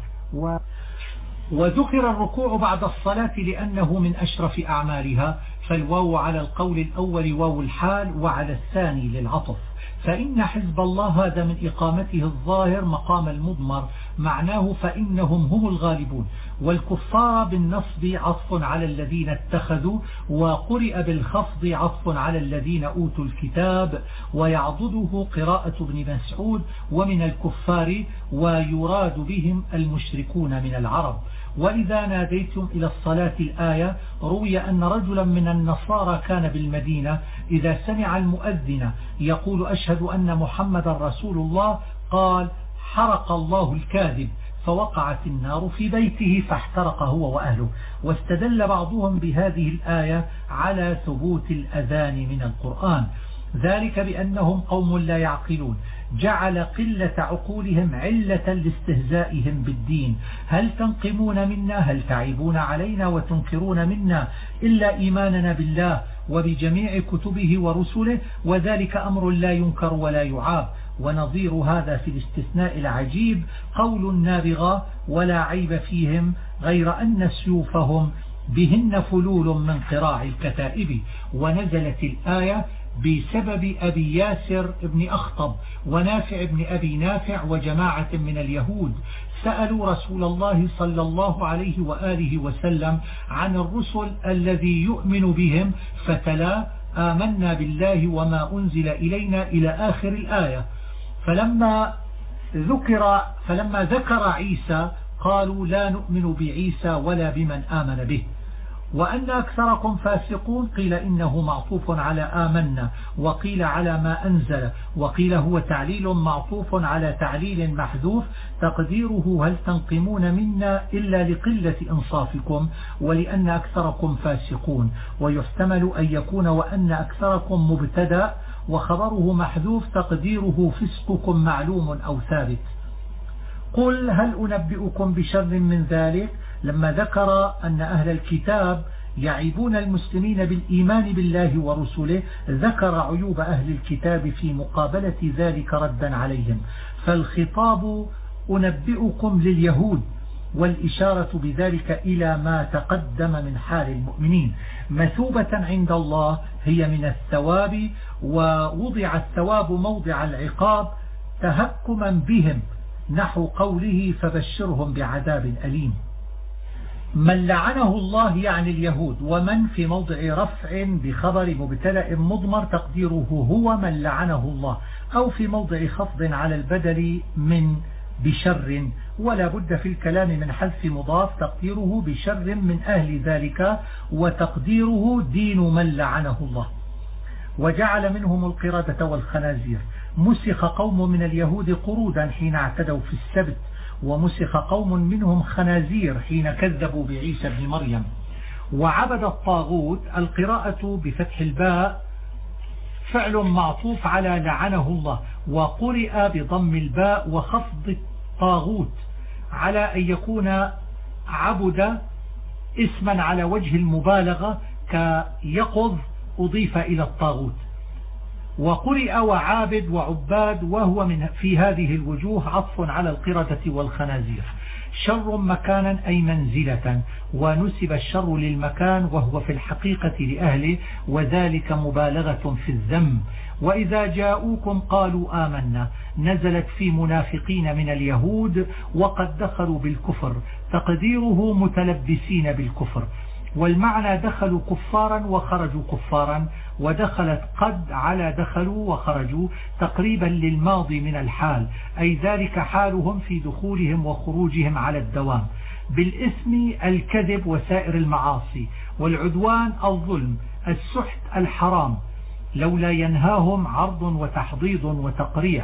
وذكر الركوع بعد الصلاة لأنه من أشرف أعمالها، فالواو على القول الأول واو الحال وعلى الثاني للعطف. فإن حزب الله هذا من إقامته الظاهر مقام المضمر، معناه فإنهم هم الغالبون. والكفار بالنصب عطف على الذين اتخذوا، وقرئ بالخفض عطف على الذين أوتوا الكتاب، ويعضده قراءة ابن مسعود ومن الكفار، ويراد بهم المشركون من العرب. وإذا ناديتم إلى الصلاة الآية. روي أن رجلا من النصارى كان بالمدينة إذا سمع المؤذن يقول أشهد أن محمد رسول الله قال حرق الله الكاذب، فوقعت النار في بيته فاحترق هو وأهله. واستدل بعضهم بهذه الآية على ثبوت الأذان من القرآن، ذلك بأنهم قوم لا يعقلون، جعل قلة عقولهم علة لاستهزائهم بالدين. هل تنقمون منا؟ هل تعيبون علينا وتنكرون منا إلا إيماننا بالله وبجميع كتبه ورسله؟ وذلك أمر لا ينكر ولا يعاب. ونظير هذا في الاستثناء العجيب قول النابغة ولا عيب فيهم غير أن سيوفهم بهن فلول من قراع الكتائب. ونزلت الآية بسبب أبي ياسر ابن أخطب ونافع ابن أبي نافع وجماعة من اليهود سألوا رسول الله صلى الله عليه وآله وسلم عن الرسل الذي يؤمن بهم، فتلا آمنا بالله وما أنزل إلينا إلى آخر الآية. فلما ذكر عيسى قالوا لا نؤمن بعيسى ولا بمن آمن به. وأن أكثركم فاسقون قيل إنه معطوف على آمنا، وقيل على ما أنزل، وقيل هو تعليل معطوف على تعليل محذوف تقديره هل تنقمون منا إلا لقلة إنصافكم ولأن أكثركم فاسقون. ويحتمل أن يكون وأن أكثركم مبتدأ وخبره محذوف تقديره فسقكم معلوم أو ثابت. قل هل أنبئكم بشر من ذلك؟ لما ذكر أن أهل الكتاب يعيبون المسلمين بالإيمان بالله ورسله ذكر عيوب أهل الكتاب في مقابلة ذلك ردا عليهم، فالخطاب أنبئكم لليهود، والإشارة بذلك إلى ما تقدم من حال المؤمنين. مثوبة عند الله هي من الثواب، ووضع الثواب موضع العقاب تهكما بهم، نحو قوله فبشرهم بعذاب أليم. من لعنه الله يعني اليهود، ومن في موضع رفع بخبر مبتدأ مضمر تقديره هو من لعنه الله، أو في موضع خفض على البدل من بشر، ولا بد في الكلام من حذف مضاف تقديره بشر من أهل ذلك، وتقديره دين من لعنه الله. وجعل منهم القردة والخنازير. مسخ قوم من اليهود قرودا حين اعتدوا في السبت، ومسخ قوم منهم خنازير حين كذبوا بعيسى بن مريم. وعبد الطاغوت القراءة بفتح الباء فعل معطوف على لعنه الله، وقرئ بضم الباء وخفض الطاغوت على أن يكون عبد اسما على وجه المبالغة كيقظ أضيف إلى الطاغوت. وقرئ وعابد وعباد، وهو من في هذه الوجوه عطف على القردة والخنازير. شر مكانا أي منزلة، ونسب الشر للمكان وهو في الحقيقة لأهله، وذلك مبالغة في الذم. وإذا جاءوكم قالوا آمنا نزلت في منافقين من اليهود وقد دخلوا بالكفر، تقديره متلبسين بالكفر. والمعنى دخلوا كفارا وخرجوا كفارا، ودخلت قد على دخلوا وخرجوا تقريبا للماضي من الحال، أي ذلك حالهم في دخولهم وخروجهم على الدوام. بالاسم الكذب وسائر المعاصي، والعدوان الظلم، السحت الحرام، لولا ينهاهم عرض وتحضيض وتقريع.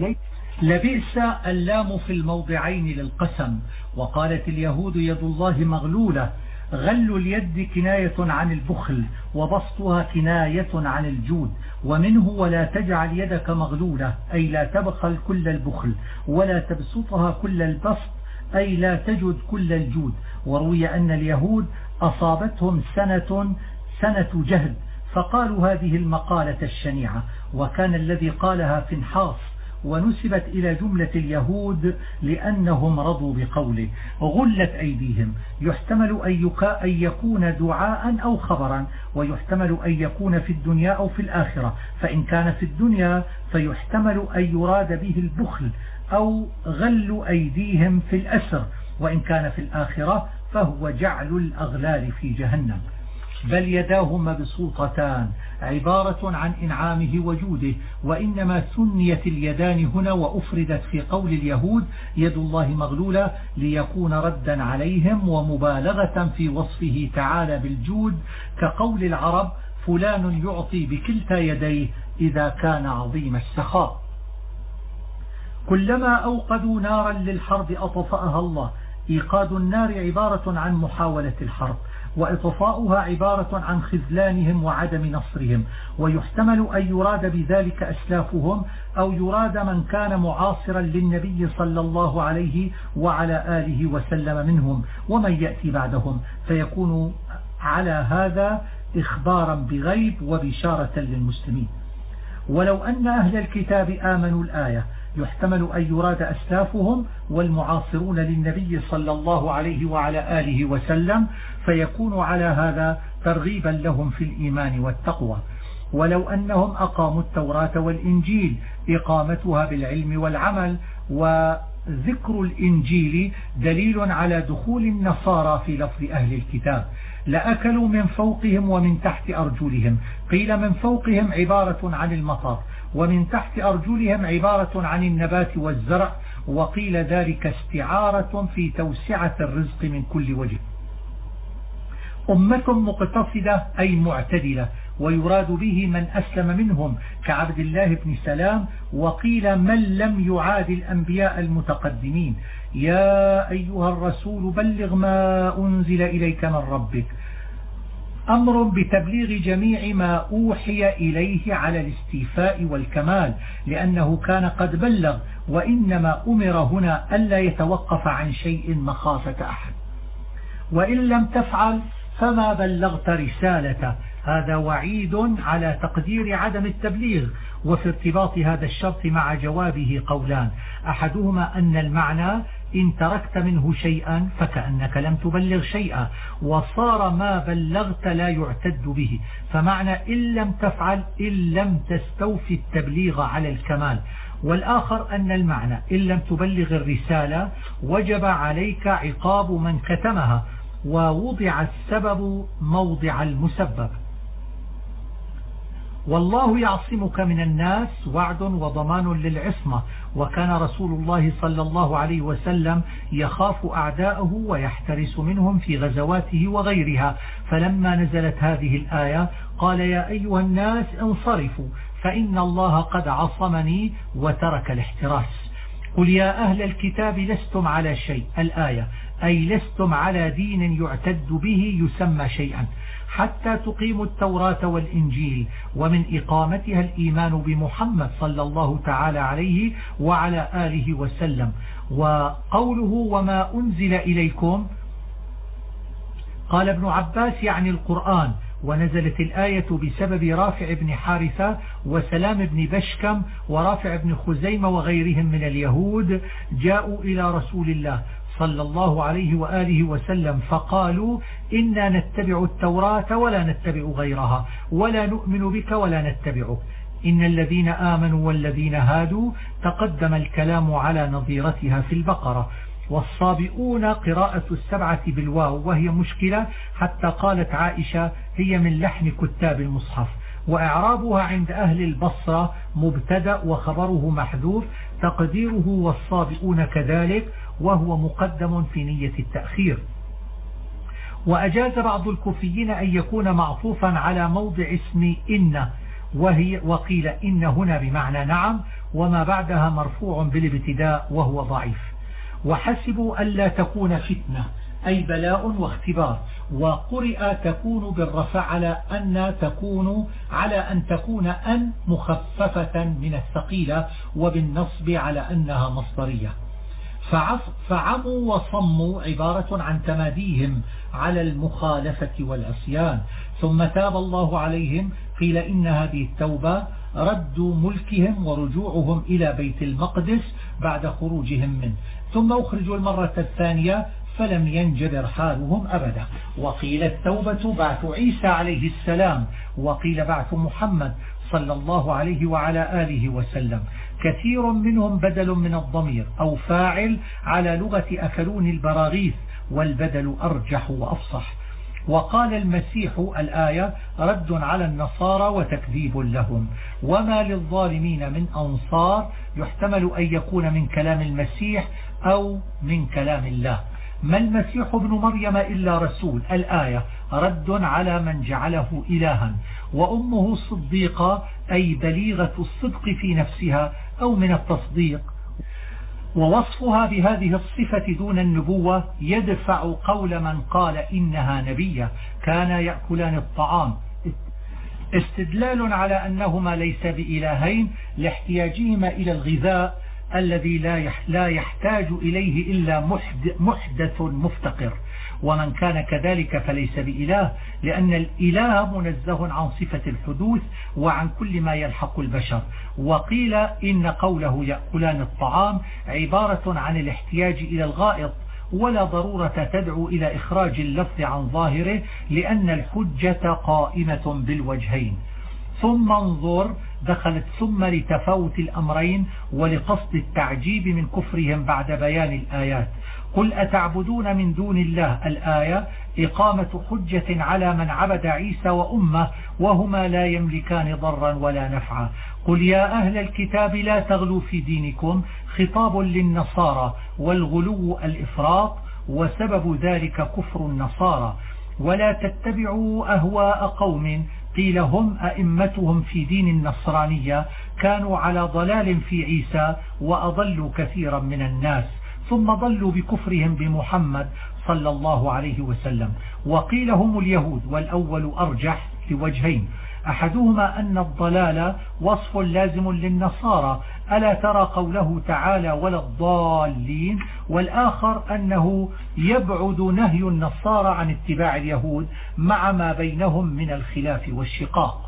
لبئس اللام في الموضعين للقسم. وقالت اليهود يد الله مغلولة، غل اليد كناية عن البخل، وبسطها كناية عن الجود. ومنه ولا تجعل يدك مغلولة، أي لا تبخل كل البخل، ولا تبسطها كل البسط، أي لا تجد كل الجود. وروي أن اليهود أصابتهم سنة جهد، فقالوا هذه المقالة الشنيعة، وكان الذي قالها فنحاس، ونسبت إلى جملة اليهود لأنهم رضوا بقوله. غلت أيديهم، يحتمل أن يكون دعاء أو خبرا، ويحتمل أن يكون في الدنيا أو في الآخرة، فإن كان في الدنيا فيحتمل أن يراد به البخل أو غل أيديهم في الأسر، وإن كان في الآخرة فهو جعل الأغلال في جهنم. بل يداه مبسوطتان عبارة عن إنعامه وجوده، وإنما ثنيت اليدان هنا وأفردت في قول اليهود يد الله مغلولة ليكون ردا عليهم ومبالغة في وصفه تعالى بالجود، كقول العرب فلان يعطي بكلتا يديه إذا كان عظيم السخاء. كلما أوقدوا نارا للحرب أطفأها الله. إيقاد النار عبارة عن محاولة الحرب، وإطفاؤها عبارة عن خذلانهم وعدم نصرهم، ويحتمل أن يراد بذلك أسلافهم أو يراد من كان معاصرا للنبي صلى الله عليه وعلى آله وسلم منهم ومن يأتي بعدهم، فيكون على هذا إخبارا بغيب وبشارة للمسلمين. ولو أن أهل الكتاب آمنوا الآية يحتمل أن يراد أسلافهم والمعاصرون للنبي صلى الله عليه وعلى آله وسلم، فيكون على هذا ترغيبا لهم في الإيمان والتقوى. ولو أنهم أقاموا التوراة والإنجيل إقامتها بالعلم والعمل، وذكر الإنجيل دليل على دخول النصارى في لفظ أهل الكتاب، لأكلوا من فوقهم ومن تحت أرجلهم. قيل من فوقهم عبارة عن المطر، ومن تحت أرجلهم عبارة عن النبات والزرع، وقيل ذلك استعارة في توسعة الرزق من كل وجه. أمة مقتصدة أي معتدلة، ويراد به من أسلم منهم كعبد الله بن سلام، وقيل من لم يعاد الأنبياء المتقدمين. يا أيها الرسول بلغ ما أنزل إليك من ربك، أمر بتبليغ جميع ما أوحي إليه على الاستيفاء والكمال، لأنه كان قد بلغ، وإنما أمر هنا ألا يتوقف عن شيء مخافة أحد. وإن لم تفعل فما بلغت رسالته، هذا وعيد على تقدير عدم التبليغ. وفي ارتباط هذا الشرط مع جوابه قولان، أحدهما أن المعنى إن تركت منه شيئا فكأنك لم تبلغ شيئا، وصار ما بلغت لا يعتد به، فمعنى إن لم تفعل إن لم تستوفي التبليغ على الكمال. والآخر أن المعنى إن لم تبلغ الرسالة وجب عليك عقاب من كتمها، ووضع السبب موضع المسبب. والله يعصمك من الناس وعد وضمان للعصمة، وكان رسول الله صلى الله عليه وسلم يخاف أعداءه ويحترس منهم في غزواته وغيرها، فلما نزلت هذه الآية قال يا أيها الناس انصرفوا فإن الله قد عصمني وترك الاحتراس. قل يا أهل الكتاب لستم على شيء، الآية أي لستم على دين يعتد به يسمى شيئا حتى تقيموا التوراة والإنجيل، ومن إقامتها الإيمان بمحمد صلى الله تعالى عليه وعلى آله وسلم. وقوله وما أنزل إليكم، قال ابن عباس يعني القرآن، ونزلت الآية بسبب رافع بن حارثة وسلام بن بشكم ورافع بن خزيمة وغيرهم من اليهود، جاءوا إلى رسول الله صلى الله عليه وآله وسلم فقالوا إنا نتبع التوراة ولا نتبع غيرها، ولا نؤمن بك ولا نتبعك. إن الذين آمنوا والذين هادوا تقدم الكلام على نظيرتها في البقرة. والصابئون قراءة السبعة بالواو وهي مشكلة، حتى قالت عائشة هي من لحن كتاب المصحف. وإعرابها عند أهل البصرة مبتدأ وخبره محذوف، تقديره والصابئون كذلك، وهو مقدم في نية التأخير. وأجاز بعض الكوفيين أن يكون معطوفا على موضع اسم إن، وقيل إن هنا بمعنى نعم، وما بعدها مرفوع بالابتداء وهو ضعيف. وحسبوا ألا تكون فتنة أي بلاء واختبار، وقرئ تكون بالرفع على أن تكون أن مخففة من الثقيلة، وبالنصب على أنها مصدرية. فعموا وصموا عبارة عن تماديهم على المخالفة والعصيان. ثم تاب الله عليهم. قيل إن هذه التوبة رد ملكهم ورجوعهم إلى بيت المقدس بعد خروجهم منه، ثم أخرجوا المرة الثانية فلم ينجبر حالهم أبدا. وقيل التوبة بعث عيسى عليه السلام، وقيل بعث محمد صلى الله عليه وعلى آله وسلم. كثير منهم بدل من الضمير أو فاعل على لغة أكلون البراغيث، والبدل أرجح وأفصح. وقال المسيح الآية رد على النصارى وتكذيب لهم. وما للظالمين من أنصار، يحتمل أن يكون من كلام المسيح أو من كلام الله. ما المسيح ابن مريم إلا رسول، الآية رد على من جعله إلها. وأمه صديقة أي بليغة الصدق في نفسها أو من التصديق. ووصفها بهذه الصفة دون النبوة يدفع قول من قال إنها نبية. كان يأكلان الطعام، استدلال على أنهما ليس بإلهين لاحتياجهما إلى الغذاء الذي لا يحتاج إليه إلا محدث مفتقر. ومن كان كذلك فليس بإله، لأن الإله منزه عن صفة الحدوث وعن كل ما يلحق البشر. وقيل إن قوله يأكلان الطعام عبارة عن الاحتياج إلى الغائط، ولا ضرورة تدعو إلى إخراج اللفظ عن ظاهره، لأن الحجة قائمة بالوجهين. ثم انظر دخلت ثم لتفاوت الأمرين ولقصد التعجيب من كفرهم بعد بيان الآيات. قل أتعبدون من دون الله، الآية إقامة حجة على من عبد عيسى وأمه وهما لا يملكان ضرا ولا نفعا. قل يا أهل الكتاب لا تغلوا في دينكم، خطاب للنصارى، والغلو الإفراط، وسبب ذلك كفر النصارى. ولا تتبعوا أهواء قوم، قيل هم أئمتهم في دين النصرانية، كانوا على ضلال في عيسى وأضلوا كثيرا من الناس، ثم ضلوا بكفرهم بمحمد صلى الله عليه وسلم. وقيل هم اليهود، والأول أرجح لوجهين. أحدهما أن الضلال وصف لازم للنصارى، ألا ترى قوله تعالى ولا الضالين، والآخر أنه يبعد نهي النصارى عن اتباع اليهود مع ما بينهم من الخلاف والشقاق.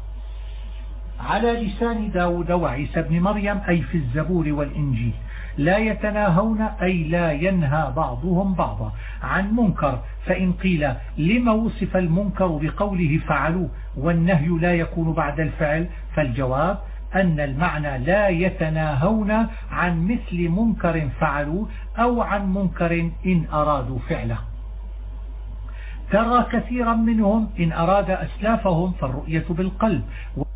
على لسان داود وعيسى بن مريم أي في الزبور والإنجيل. لا يتناهون أي لا ينهى بعضهم بعضا عن منكر. فإن قيل لما وصف المنكر بقوله فعلوا والنهي لا يكون بعد الفعل، فالجواب أن المعنى لا يتناهون عن مثل منكر فعلوا أو عن منكر إن أرادوا فعله. ترى كثيرا منهم إن أراد أسلافهم فالرؤية بالقلب،